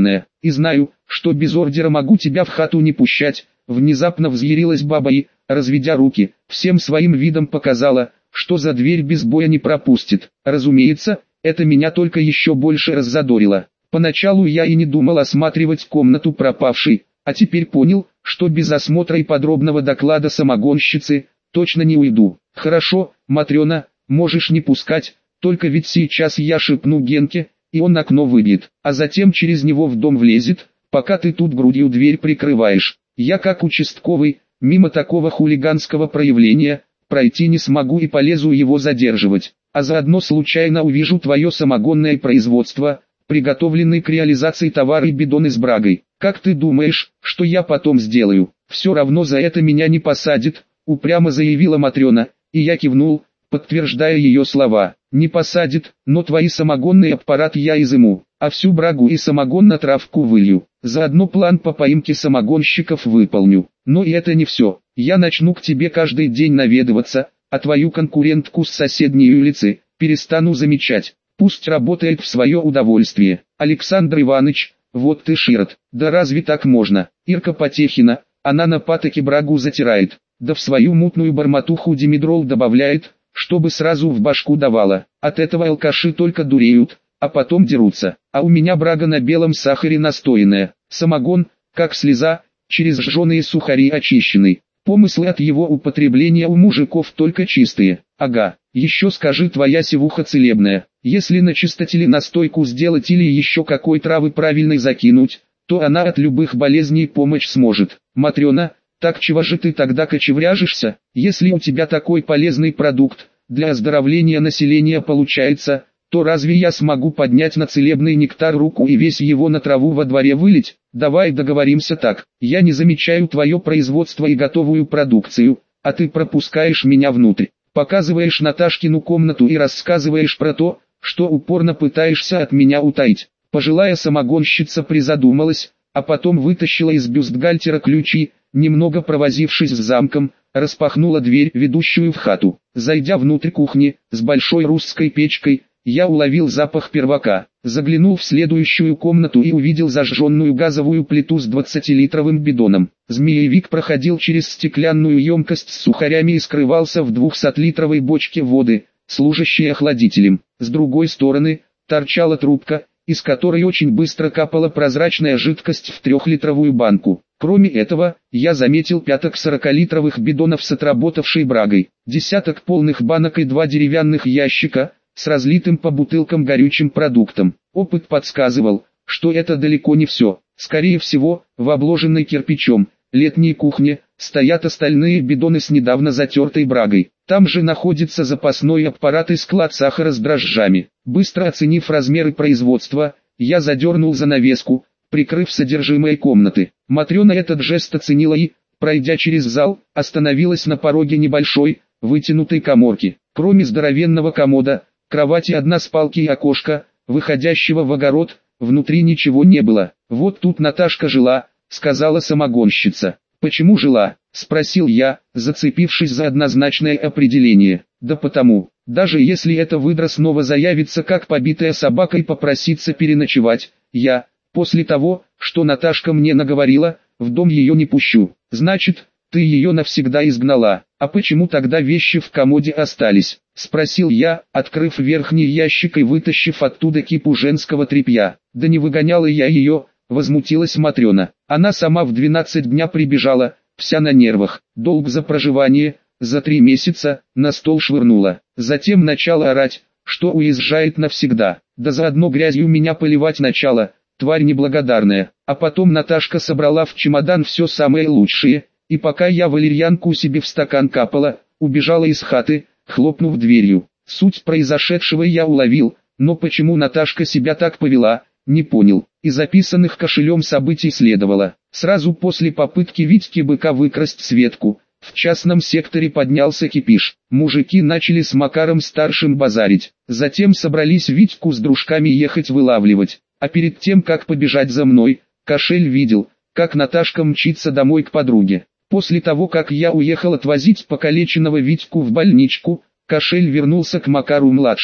Speaker 1: и знаю, что без ордера могу тебя в хату не пущать. Внезапно взъярилась баба и, разведя руки, всем своим видом показала, что за дверь без боя не пропустит. Разумеется, это меня только еще больше раззадорило. Поначалу я и не думал осматривать комнату пропавшей, а теперь понял, что без осмотра и подробного доклада самогонщицы точно не уйду. Хорошо, Матрена, можешь не пускать, только ведь сейчас я шепну Генке, и он окно выбьет, а затем через него в дом влезет, пока ты тут грудью дверь прикрываешь. Я как участковый, мимо такого хулиганского проявления, пройти не смогу и полезу его задерживать, а заодно случайно увижу твое самогонное производство, приготовленный к реализации товар и бидоны с брагой. Как ты думаешь, что я потом сделаю? Все равно за это меня не посадят, упрямо заявила Матрена, и я кивнул, подтверждая ее слова. Не посадит, но твои самогонный аппарат я изыму, а всю брагу и самогон на травку вылью. Заодно план по поимке самогонщиков выполню. Но и это не все. Я начну к тебе каждый день наведываться, а твою конкурентку с соседней улицы перестану замечать. Пусть работает в свое удовольствие. Александр Иванович, вот ты широт. Да разве так можно? Ирка Потехина, она на патоке брагу затирает, да в свою мутную барматуху димедрол добавляет, чтобы сразу в башку давала. От этого алкаши только дуреют, а потом дерутся. А у меня брага на белом сахаре настоянная. Самогон, как слеза, через жженые сухари очищенный. Помыслы от его употребления у мужиков только чистые. Ага, еще скажи твоя сивуха целебная. Если на чистотеле настойку сделать или еще какой травы правильной закинуть, то она от любых болезней помочь сможет. Матрена, так чего же ты тогда кочевряжешься, если у тебя такой полезный продукт для оздоровления населения получается, то разве я смогу поднять на целебный нектар руку и весь его на траву во дворе вылить? Давай договоримся так, я не замечаю твое производство и готовую продукцию, а ты пропускаешь меня внутрь, показываешь Наташкину комнату и рассказываешь про то, что упорно пытаешься от меня утаить. Пожилая самогонщица призадумалась, а потом вытащила из бюстгальтера ключи, немного провозившись с замком, распахнула дверь, ведущую в хату. Зайдя внутрь кухни, с большой русской печкой, я уловил запах первака, заглянул в следующую комнату и увидел зажженную газовую плиту с 20-литровым бидоном. Змеевик проходил через стеклянную емкость с сухарями и скрывался в 200-литровой бочке воды, служащей охладителем. С другой стороны, торчала трубка, из которой очень быстро капала прозрачная жидкость в 3-литровую банку. Кроме этого, я заметил пяток 40-литровых бидонов с отработавшей брагой, десяток полных банок и 2 деревянных ящика, с разлитым по бутылкам горючим продуктом. Опыт подсказывал, что это далеко не все. Скорее всего, в обложенной кирпичом летней кухне стоят остальные бидоны с недавно затертой брагой. Там же находится запасной аппарат и склад сахара с дрожжами. Быстро оценив размеры производства, я задернул занавеску, прикрыв содержимое комнаты. Матрена этот жест оценила и, пройдя через зал, остановилась на пороге небольшой, вытянутой каморки. Кроме здоровенного комода, кровати, одна спалки и окошко, выходящего в огород, внутри ничего не было. Вот тут Наташка жила, сказала самогонщица. Почему жила? Спросил я, зацепившись за однозначное определение. Да потому, даже если эта выдра снова заявится как побитая собака и попросится переночевать, я, после того, что Наташка мне наговорила, в дом ее не пущу. Значит, ты ее навсегда изгнала. А почему тогда вещи в комоде остались? Спросил я, открыв верхний ящик и вытащив оттуда кипу женского тряпья. Да не выгоняла я ее, возмутилась Матрена. Она сама в 12 дня прибежала, вся на нервах. Долг за проживание, за 3 месяца, на стол швырнула. Затем начала орать, что уезжает навсегда. Да заодно грязью меня поливать начала, тварь неблагодарная. А потом Наташка собрала в чемодан все самое лучшее, и пока я валерьянку себе в стакан капала, убежала из хаты, хлопнув дверью. Суть произошедшего я уловил, но почему Наташка себя так повела, не понял. Из записанных кошелем событий следовало. Сразу после попытки Витьки Быка выкрасть Светку, в частном секторе поднялся кипиш. Мужики начали с Макаром старшим базарить. Затем собрались Витьку с дружками ехать вылавливать. А перед тем как побежать за мной, Кошель видел, как Наташка мчится домой к подруге. После того как я уехал отвозить покалеченного Витьку в больничку, Кошель вернулся к Макару-младшему.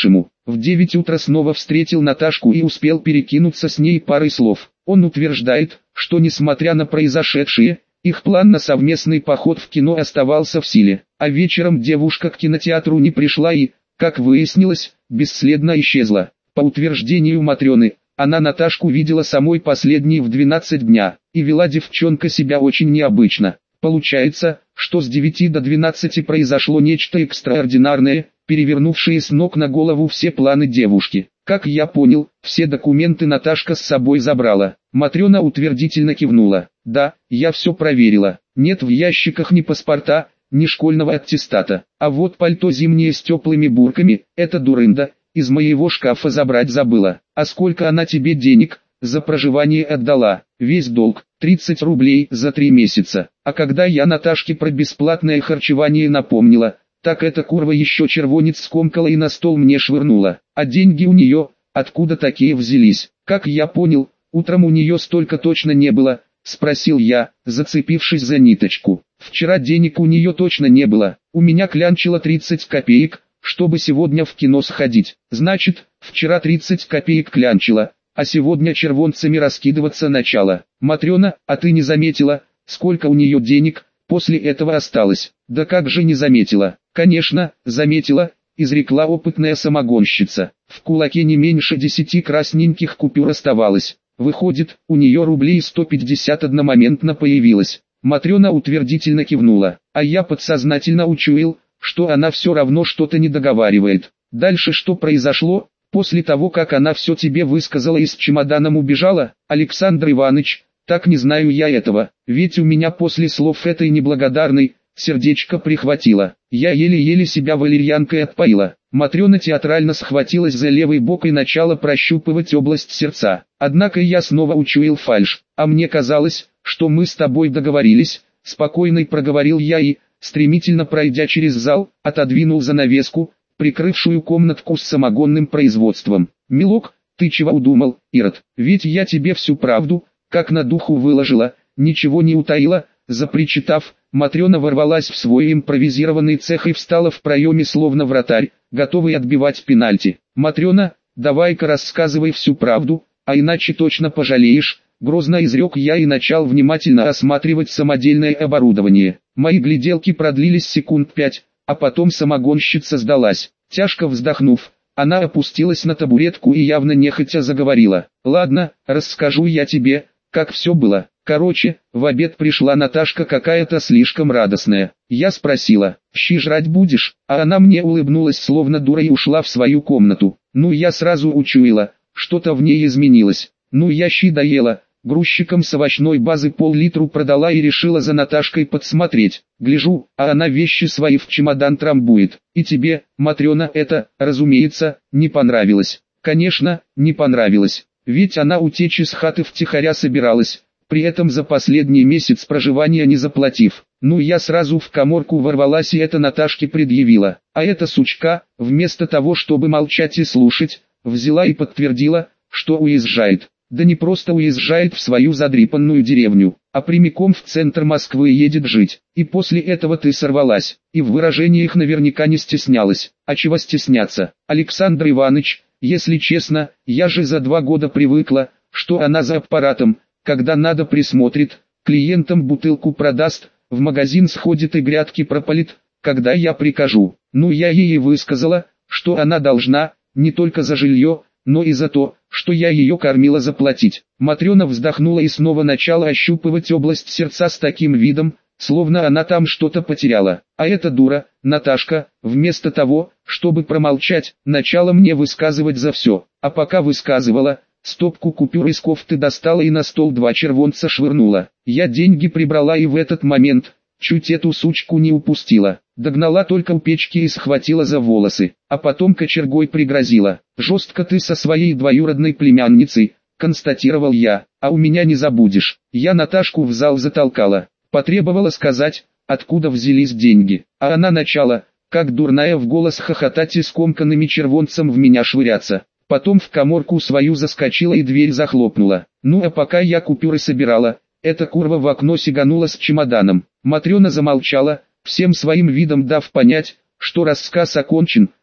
Speaker 1: В 9 утра снова встретил Наташку и успел перекинуться с ней парой слов. Он утверждает, что несмотря на произошедшее, их план на совместный поход в кино оставался в силе. А вечером девушка к кинотеатру не пришла и, как выяснилось, бесследно исчезла. По утверждению Матрёны, она Наташку видела самой последней в 12 дня, и вела девчонка себя очень необычно. Получается, что с 9 до 12 произошло нечто экстраординарное, перевернувшее с ног на голову все планы девушки. Как я понял, все документы Наташка с собой забрала. Матрёна утвердительно кивнула. Да, я все проверила. Нет в ящиках ни паспорта, ни школьного аттестата. А вот пальто зимнее с теплыми бурками, это дурында, из моего шкафа забрать забыла. А сколько она тебе денег за проживание отдала? Весь долг, 30 рублей за 3 месяца. А когда я Наташке про бесплатное харчевание напомнила, так эта курва еще червонец скомкала и на стол мне швырнула. А деньги у нее, откуда такие взялись? Как я понял, утром у нее столько точно не было, спросил я, зацепившись за ниточку. Вчера денег у нее точно не было, у меня клянчило 30 копеек, чтобы сегодня в кино сходить. Значит, вчера 30 копеек клянчила, а сегодня червонцами раскидываться начала. Матрёна, а ты не заметила, сколько у нее денег после этого осталось? Да как же не заметила? Конечно, заметила, изрекла опытная самогонщица. В кулаке не меньше 10 красненьких купюр оставалось. Выходит, у нее рублей 150 одномоментно появилось. Матрёна утвердительно кивнула, а я подсознательно учуял, что она все равно что-то не договаривает. Дальше что произошло? После того, как она все тебе высказала и с чемоданом убежала, Александр Иванович, так не знаю я этого, ведь у меня после слов этой неблагодарной, сердечко прихватило. Я еле-еле себя валерьянкой отпоила. Матрёна театрально схватилась за левый бок и начала прощупывать область сердца. Однако я снова учуял фальшь, а мне казалось, что мы с тобой договорились, спокойно проговорил я и, стремительно пройдя через зал, отодвинул занавеску, прикрывшую комнатку с самогонным производством. «Милок, ты чего удумал, Ирод? Ведь я тебе всю правду, как на духу выложила, ничего не утаила». Запричитав, Матрёна ворвалась в свой импровизированный цех и встала в проеме словно вратарь, готовый отбивать пенальти. «Матрёна, давай-ка рассказывай всю правду, а иначе точно пожалеешь», грозно изрек я и начал внимательно осматривать самодельное оборудование. Мои гляделки продлились секунд 5, а потом самогонщица сдалась. Тяжко вздохнув, она опустилась на табуретку и явно нехотя заговорила. «Ладно, расскажу я тебе, как все было. Короче, в обед пришла Наташка какая-то слишком радостная. Я спросила, щи жрать будешь? А она мне улыбнулась словно дура и ушла в свою комнату. Ну я сразу учуяла, что-то в ней изменилось. Ну я щи доела, грузчикам с овощной базы пол-литру продала и решила за Наташкой подсмотреть. Гляжу, а она вещи свои в чемодан трамбует. И тебе, Матрёна, это, разумеется, не понравилось. Конечно, не понравилось. Ведь она утечь из хаты втихаря собиралась, при этом за последний месяц проживания не заплатив. Ну я сразу в каморку ворвалась и это Наташке предъявила. А эта сучка, вместо того чтобы молчать и слушать, взяла и подтвердила, что уезжает. Да не просто уезжает в свою задрипанную деревню, а прямиком в центр Москвы едет жить. И после этого ты сорвалась, и в выражениях наверняка не стеснялась. А чего стесняться, Александр Иванович, если честно, я же за 2 года привыкла, что она за аппаратом, когда надо присмотрит, клиентам бутылку продаст, в магазин сходит и грядки прополит, когда я прикажу. Ну я ей высказала, что она должна, не только за жилье, но и за то, что я ее кормила заплатить. Матрёна вздохнула и снова начала ощупывать область сердца с таким видом, словно она там что-то потеряла. А эта дура, Наташка, вместо того, чтобы промолчать, начала мне высказывать за все. А пока высказывала, стопку купюр из кофты достала и на стол 2 червонца швырнула. Я деньги прибрала и в этот момент, чуть эту сучку не упустила. Догнала только у печки и схватила за волосы, а потом кочергой пригрозила. «Жестко ты со своей двоюродной племянницей», констатировал я, «а у меня не забудешь». Я Наташку в зал затолкала, потребовала сказать, откуда взялись деньги, а она начала, как дурная в голос хохотать и скомканными червонцем в меня швыряться. Потом в каморку свою заскочила и дверь захлопнула. Ну а пока я купюры собирала, эта курва в окно сиганула с чемоданом. Матрёна замолчала, всем своим видом дав понять, что рассказ окончен,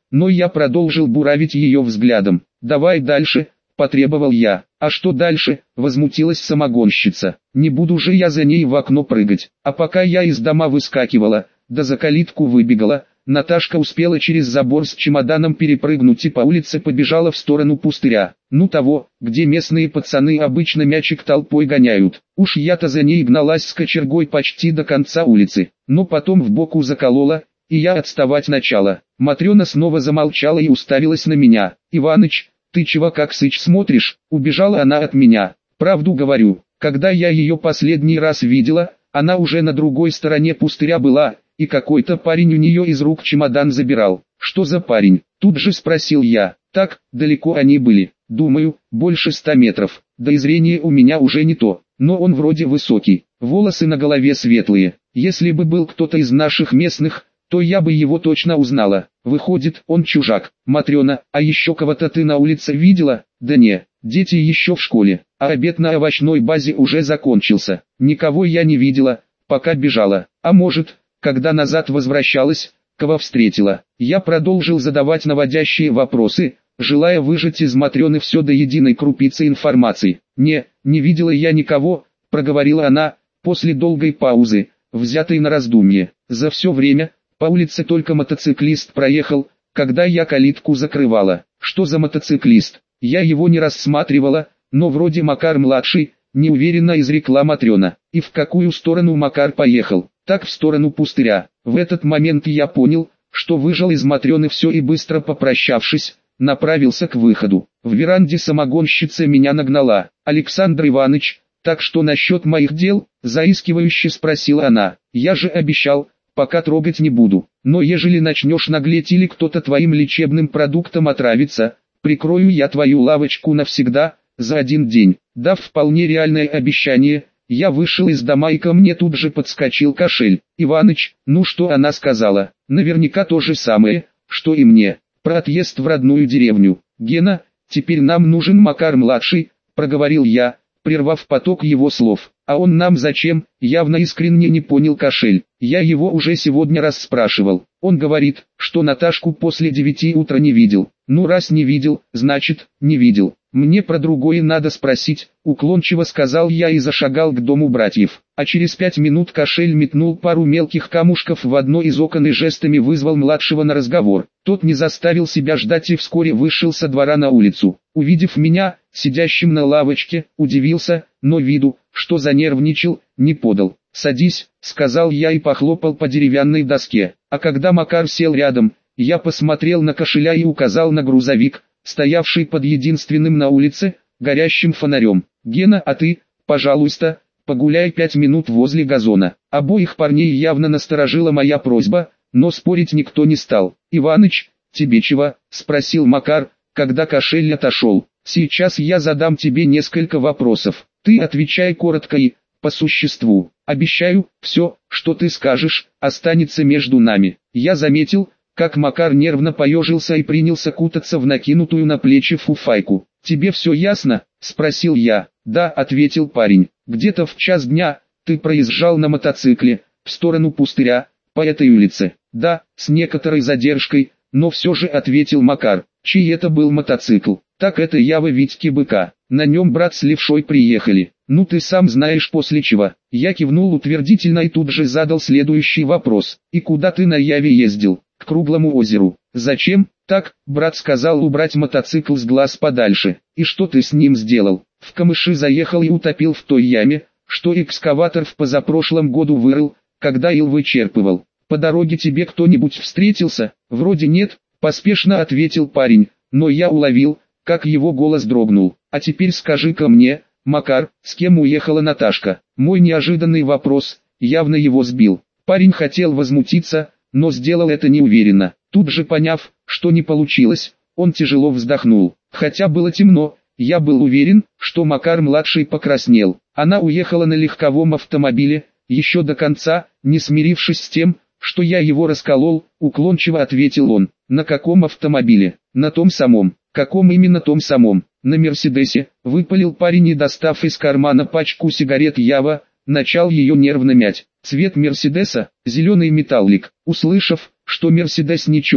Speaker 1: но я продолжил буравить ее взглядом. «Давай дальше», – потребовал я. «А что дальше?» – возмутилась самогонщица. «Не буду же я за ней в окно прыгать». А пока я из дома выскакивала, да за калитку выбегала, Наташка успела через забор с чемоданом перепрыгнуть и по улице побежала в сторону пустыря. Ну того, где местные пацаны обычно мячик толпой гоняют. Уж я-то за ней гналась с кочергой почти до конца улицы, но потом в боку заколола, и я отставать начала. Матрена снова замолчала и уставилась на меня. «Иваныч, ты чего как сыч смотришь?» Убежала она от меня. «Правду говорю, когда я ее последний раз видела, она уже на другой стороне пустыря была, и какой-то парень у нее из рук чемодан забирал». «Что за парень?» Тут же спросил я. «Так, далеко они были. Думаю, больше 100 метров. Да и зрение у меня уже не то, но он вроде высокий, волосы на голове светлые. Если бы был кто-то из наших местных, то я бы его точно узнала. Выходит, он чужак. Матрена, а еще кого-то ты на улице видела?» «Да не, дети еще в школе, а обед на овощной базе уже закончился. Никого я не видела, пока бежала. А может, когда назад возвращалась, кого встретила?» Я продолжил задавать наводящие вопросы, желая выжать из Матрены все до единой крупицы информации. Не видела я никого», — проговорила она, после долгой паузы, взятой на раздумье. «За все время, по улице только мотоциклист проехал, когда я калитку закрывала». «Что за мотоциклист?» «Я его не рассматривала, но вроде Макар-младший», — неуверенно изрекла Матрена. «И в какую сторону Макар поехал?» «Так, в сторону пустыря». В этот момент я понял, что выжал из Матрены все и быстро попрощавшись, направился к выходу. В веранде самогонщица меня нагнала. «Александр Иванович, так что насчет моих дел?» – заискивающе спросила она. «Я же обещал, пока трогать не буду. Но ежели начнешь наглеть или кто-то твоим лечебным продуктом отравится, прикрою я твою лавочку навсегда, за один день». Дав вполне реальное обещание, я вышел из дома и ко мне тут же подскочил кошель. «Иваныч, ну что она сказала?» «Наверняка то же самое, что и мне. Про отъезд в родную деревню». «Гена, теперь нам нужен Макар-младший», — проговорил я, прервав поток его слов. «А он нам зачем?» — явно искренне не понял кошель. «Я его уже сегодня раз спрашивал. Он говорит, что Наташку после 9 утра не видел». «Ну раз не видел, значит, не видел. Мне про другое надо спросить», — уклончиво сказал я и зашагал к дому братьев. А через 5 минут кошель метнул пару мелких камушков в одно из окон и жестами вызвал младшего на разговор. Тот не заставил себя ждать и вскоре вышел со двора на улицу. Увидев меня, сидящим на лавочке, удивился, но виду, что занервничал, не подал. «Садись», — сказал я и похлопал по деревянной доске. А когда Макар сел рядом, я посмотрел на кошеля и указал на грузовик, стоявший под единственным на улице, горящим фонарем. «Гена, а ты, пожалуйста, погуляй 5 минут возле газона». Обоих парней явно насторожила моя просьба, но спорить никто не стал. «Иваныч, тебе чего?» – спросил Макар, когда кошель отошел. «Сейчас я задам тебе несколько вопросов. Ты отвечай коротко и по существу. Обещаю, все, что ты скажешь, останется между нами». Я заметил, как Макар нервно поежился и принялся кутаться в накинутую на плечи фуфайку. «Тебе все ясно?» – спросил я. «Да», – ответил парень. «Где-то в час дня ты проезжал на мотоцикле в сторону пустыря, по этой улице». «Да, с некоторой задержкой, но все же», – ответил Макар. «Чей это был мотоцикл?» «Так это Ява Витьки Быка. На нем брат с левшой приехали». «Ну ты сам знаешь после чего». Я кивнул утвердительно и тут же задал следующий вопрос. «И куда ты на Яве ездил?» «К Круглому озеру». «Зачем?» «Так, брат сказал убрать мотоцикл с глаз подальше». «И что ты с ним сделал?» «В камыши заехал и утопил в той яме, что экскаватор в позапрошлом году вырыл, когда ил вычерпывал». «По дороге тебе кто-нибудь встретился?» «Вроде нет», поспешно ответил парень, но я уловил, как его голос дрогнул. «А теперь скажи-ка мне, Макар, с кем уехала Наташка?» Мой неожиданный вопрос явно его сбил. Парень хотел возмутиться, но сделал это неуверенно. Тут же поняв, что не получилось, он тяжело вздохнул. Хотя было темно, я был уверен, что Макар-младший покраснел. «Она уехала на легковом автомобиле, еще до конца, не смирившись с тем, что я его расколол», уклончиво ответил он. «На каком автомобиле?» «На том самом». «Каком именно том самом?» «На Мерседесе», выпалил парень и, достав из кармана пачку сигарет Ява, начал ее нервно мять. Цвет Мерседеса – зеленый металлик. Услышав, что Мерседес не черный,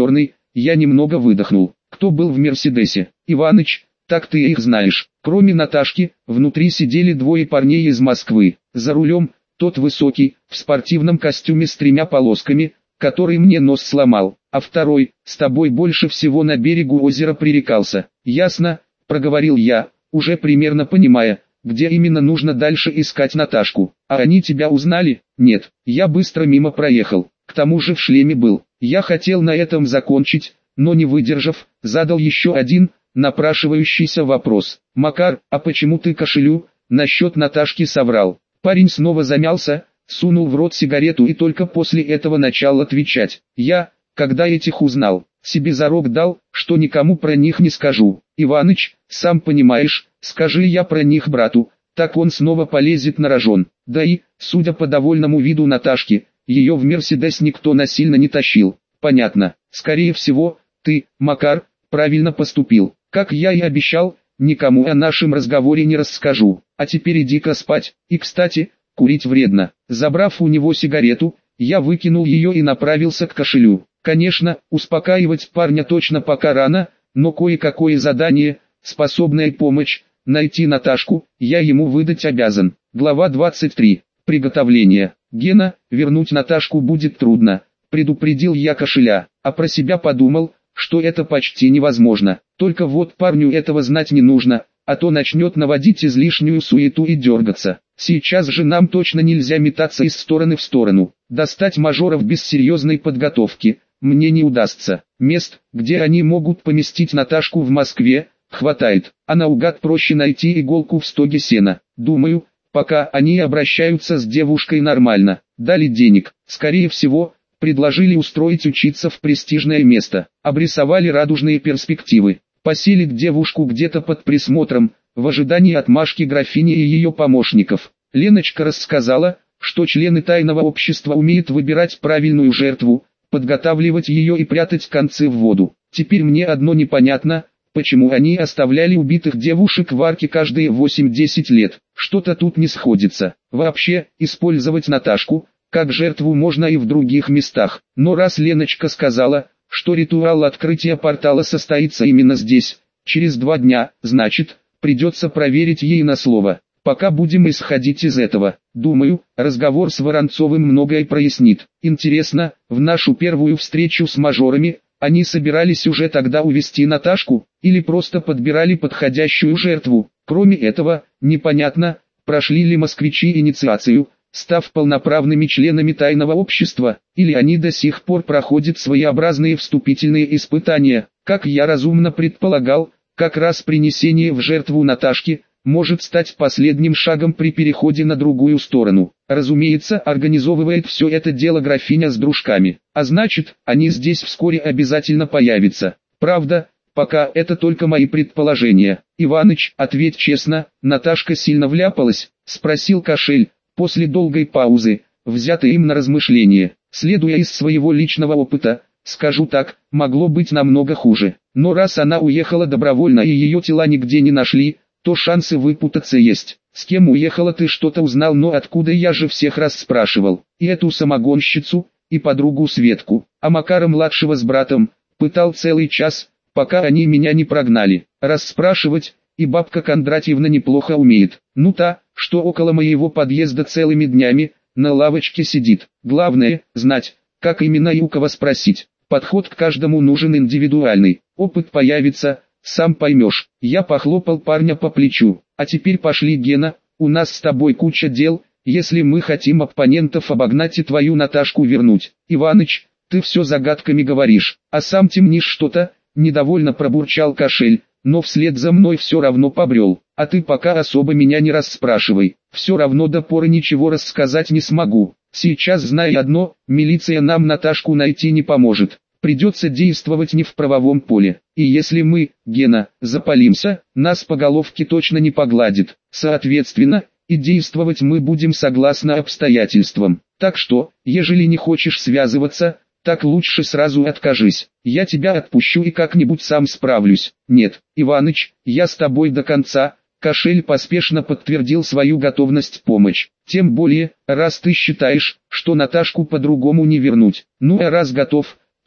Speaker 1: Я немного выдохнул. Кто был в Мерседесе? Иваныч, так ты их знаешь. Кроме Наташки, внутри сидели двое парней из Москвы. За рулем, тот высокий, в спортивном костюме с 3 полосками, который мне нос сломал, а второй, с тобой больше всего на берегу озера пререкался. Ясно, проговорил я, уже примерно понимая, где именно нужно дальше искать Наташку. А они тебя узнали? Нет, я быстро мимо проехал, к тому же в шлеме был. Я хотел на этом закончить, но не выдержав, задал еще один, напрашивающийся вопрос. Макар, а почему ты кошелю, насчет Наташки соврал? Парень снова замялся, сунул в рот сигарету и только после этого начал отвечать. Я, когда этих узнал, себе зарок дал, что никому про них не скажу. Иваныч, сам понимаешь, скажи я про них брату, так он снова полезет на рожон. Да и, судя по довольному виду Наташки, ее в Мерседес никто насильно не тащил. Понятно, скорее всего, ты, Макар, правильно поступил. Как я и обещал, никому о нашем разговоре не расскажу. А теперь иди-ка спать. И кстати, курить вредно. Забрав у него сигарету, я выкинул ее и направился к кошелю. Конечно, успокаивать парня точно пока рано, но кое-какое задание, способное помочь найти Наташку, я ему выдать обязан. Глава 23. Приготовление. Гена, вернуть Наташку будет трудно, предупредил я кошеля, а про себя подумал, что это почти невозможно. Только вот парню этого знать не нужно, а то начнет наводить излишнюю суету и дергаться. Сейчас же нам точно нельзя метаться из стороны в сторону. Достать мажоров без серьезной подготовки мне не удастся. Мест, где они могут поместить Наташку в Москве, хватает, а наугад проще найти иголку в стоге сена. Думаю, пока они обращаются с девушкой нормально, дали денег, скорее всего, предложили устроить учиться в престижное место, обрисовали радужные перспективы, поселить девушку где-то под присмотром, в ожидании отмашки графини и ее помощников. Леночка рассказала, что члены тайного общества умеют выбирать правильную жертву, подготавливать ее и прятать концы в воду. Теперь мне одно непонятно, почему они оставляли убитых девушек в арке каждые 8-10 лет. Что-то тут не сходится. Вообще, использовать Наташку как жертву можно и в других местах. Но раз Леночка сказала, что ритуал открытия портала состоится именно здесь, через 2 дня, значит, придется проверить ей на слово. Пока будем исходить из этого. Думаю, разговор с Воронцовым многое прояснит. Интересно, в нашу первую встречу с мажорами, они собирались уже тогда увести Наташку, или просто подбирали подходящую жертву. Кроме этого, непонятно, прошли ли москвичи инициацию, став полноправными членами тайного общества, или они до сих пор проходят своеобразные вступительные испытания. Как я разумно предполагал, как раз принесение в жертву Наташки может стать последним шагом при переходе на другую сторону. Разумеется, организовывает все это дело графиня с дружками, а значит, они здесь вскоре обязательно появятся. Правда, пока это только мои предположения. Иваныч, ответь честно, Наташка сильно вляпалась, спросил кошель, после долгой паузы, взятой им на размышление. Следуя из своего личного опыта, скажу так, могло быть намного хуже. Но раз она уехала добровольно и ее тела нигде не нашли, то шансы выпутаться есть. С кем уехала ты что-то узнал, но откуда, я же всех расспрашивал. И эту самогонщицу, и подругу Светку, а Макара-младшего с братом, пытал целый час, пока они меня не прогнали. Расспрашивать, и бабка Кондратьевна неплохо умеет. Ну та, что около моего подъезда целыми днями, на лавочке сидит. Главное, знать, как именно и у кого спросить. Подход к каждому нужен индивидуальный. Опыт появится, сам поймешь. Я похлопал парня по плечу. А теперь пошли, Гена, у нас с тобой куча дел, если мы хотим оппонентов обогнать и твою Наташку вернуть. Иваныч, ты все загадками говоришь, а сам темнишь что-то, недовольно пробурчал кошель, но вслед за мной все равно побрел. А ты пока особо меня не расспрашивай, все равно до поры ничего рассказать не смогу. Сейчас знай одно, милиция нам Наташку найти не поможет. Придется действовать не в правовом поле. И если мы, Гена, запалимся, нас по головке точно не погладит. Соответственно, и действовать мы будем согласно обстоятельствам. Так что, ежели не хочешь связываться, так лучше сразу откажись. Я тебя отпущу и как-нибудь сам справлюсь. Нет, Иваныч, я с тобой до конца. Кошель поспешно подтвердил свою готовность помочь. Тем более, раз ты считаешь, что Наташку по-другому не вернуть. Ну а раз готов,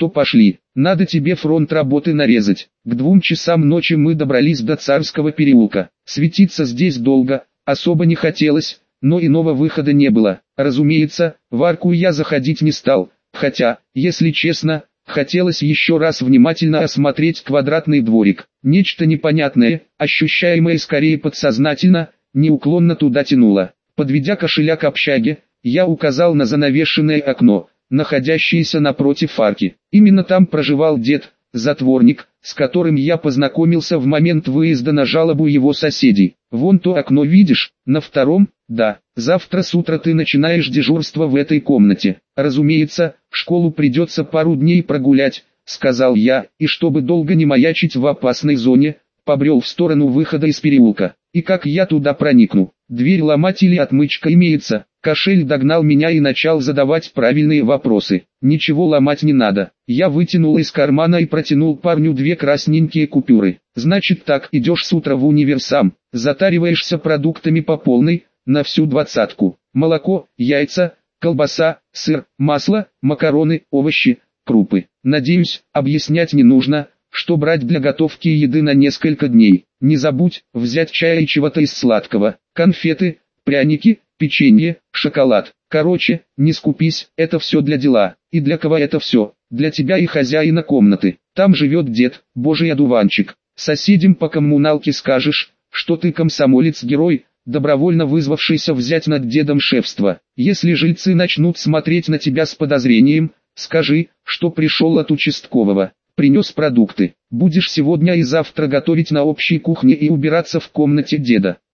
Speaker 1: то пошли. Надо тебе фронт работы нарезать. К 2 часам ночи мы добрались до Царского переулка. Светиться здесь долго, особо не хотелось, но иного выхода не было. Разумеется, в арку я заходить не стал, хотя, если честно, хотелось еще раз внимательно осмотреть квадратный дворик. Нечто непонятное, ощущаемое скорее подсознательно, неуклонно туда тянуло. Подведя кошеля к общаге, я указал на занавешенное окно, находящееся напротив арки. Именно там проживал дед, затворник, с которым я познакомился в момент выезда на жалобу его соседей. Вон то окно видишь, на втором? Да. Завтра с утра ты начинаешь дежурство в этой комнате. Разумеется, в школу придется пару дней прогулять, сказал я, и чтобы долго не маячить в опасной зоне, побрел в сторону выхода из переулка. И как я туда проникну? Дверь ломать или отмычка имеется? Кошель догнал меня и начал задавать правильные вопросы. Ничего ломать не надо. Я вытянул из кармана и протянул парню 2 красненькие купюры. Значит так, идешь с утра в универсам, затариваешься продуктами по полной, на всю 20-ку. Молоко, яйца, колбаса, сыр, масло, макароны, овощи, крупы. Надеюсь, объяснять не нужно, что брать для готовки еды на несколько дней. Не забудь взять чая и чего-то из сладкого, конфеты, пряники, печенье, шоколад. Короче, не скупись, это все для дела. И для кого это все? Для тебя и хозяина комнаты. Там живет дед, божий одуванчик. Соседям по коммуналке скажешь, что ты комсомолец-герой, добровольно вызвавшийся взять над дедом шефство. Если жильцы начнут смотреть на тебя с подозрением, скажи, что пришел от участкового. Принес продукты. Будешь сегодня и завтра готовить на общей кухне и убираться в комнате деда.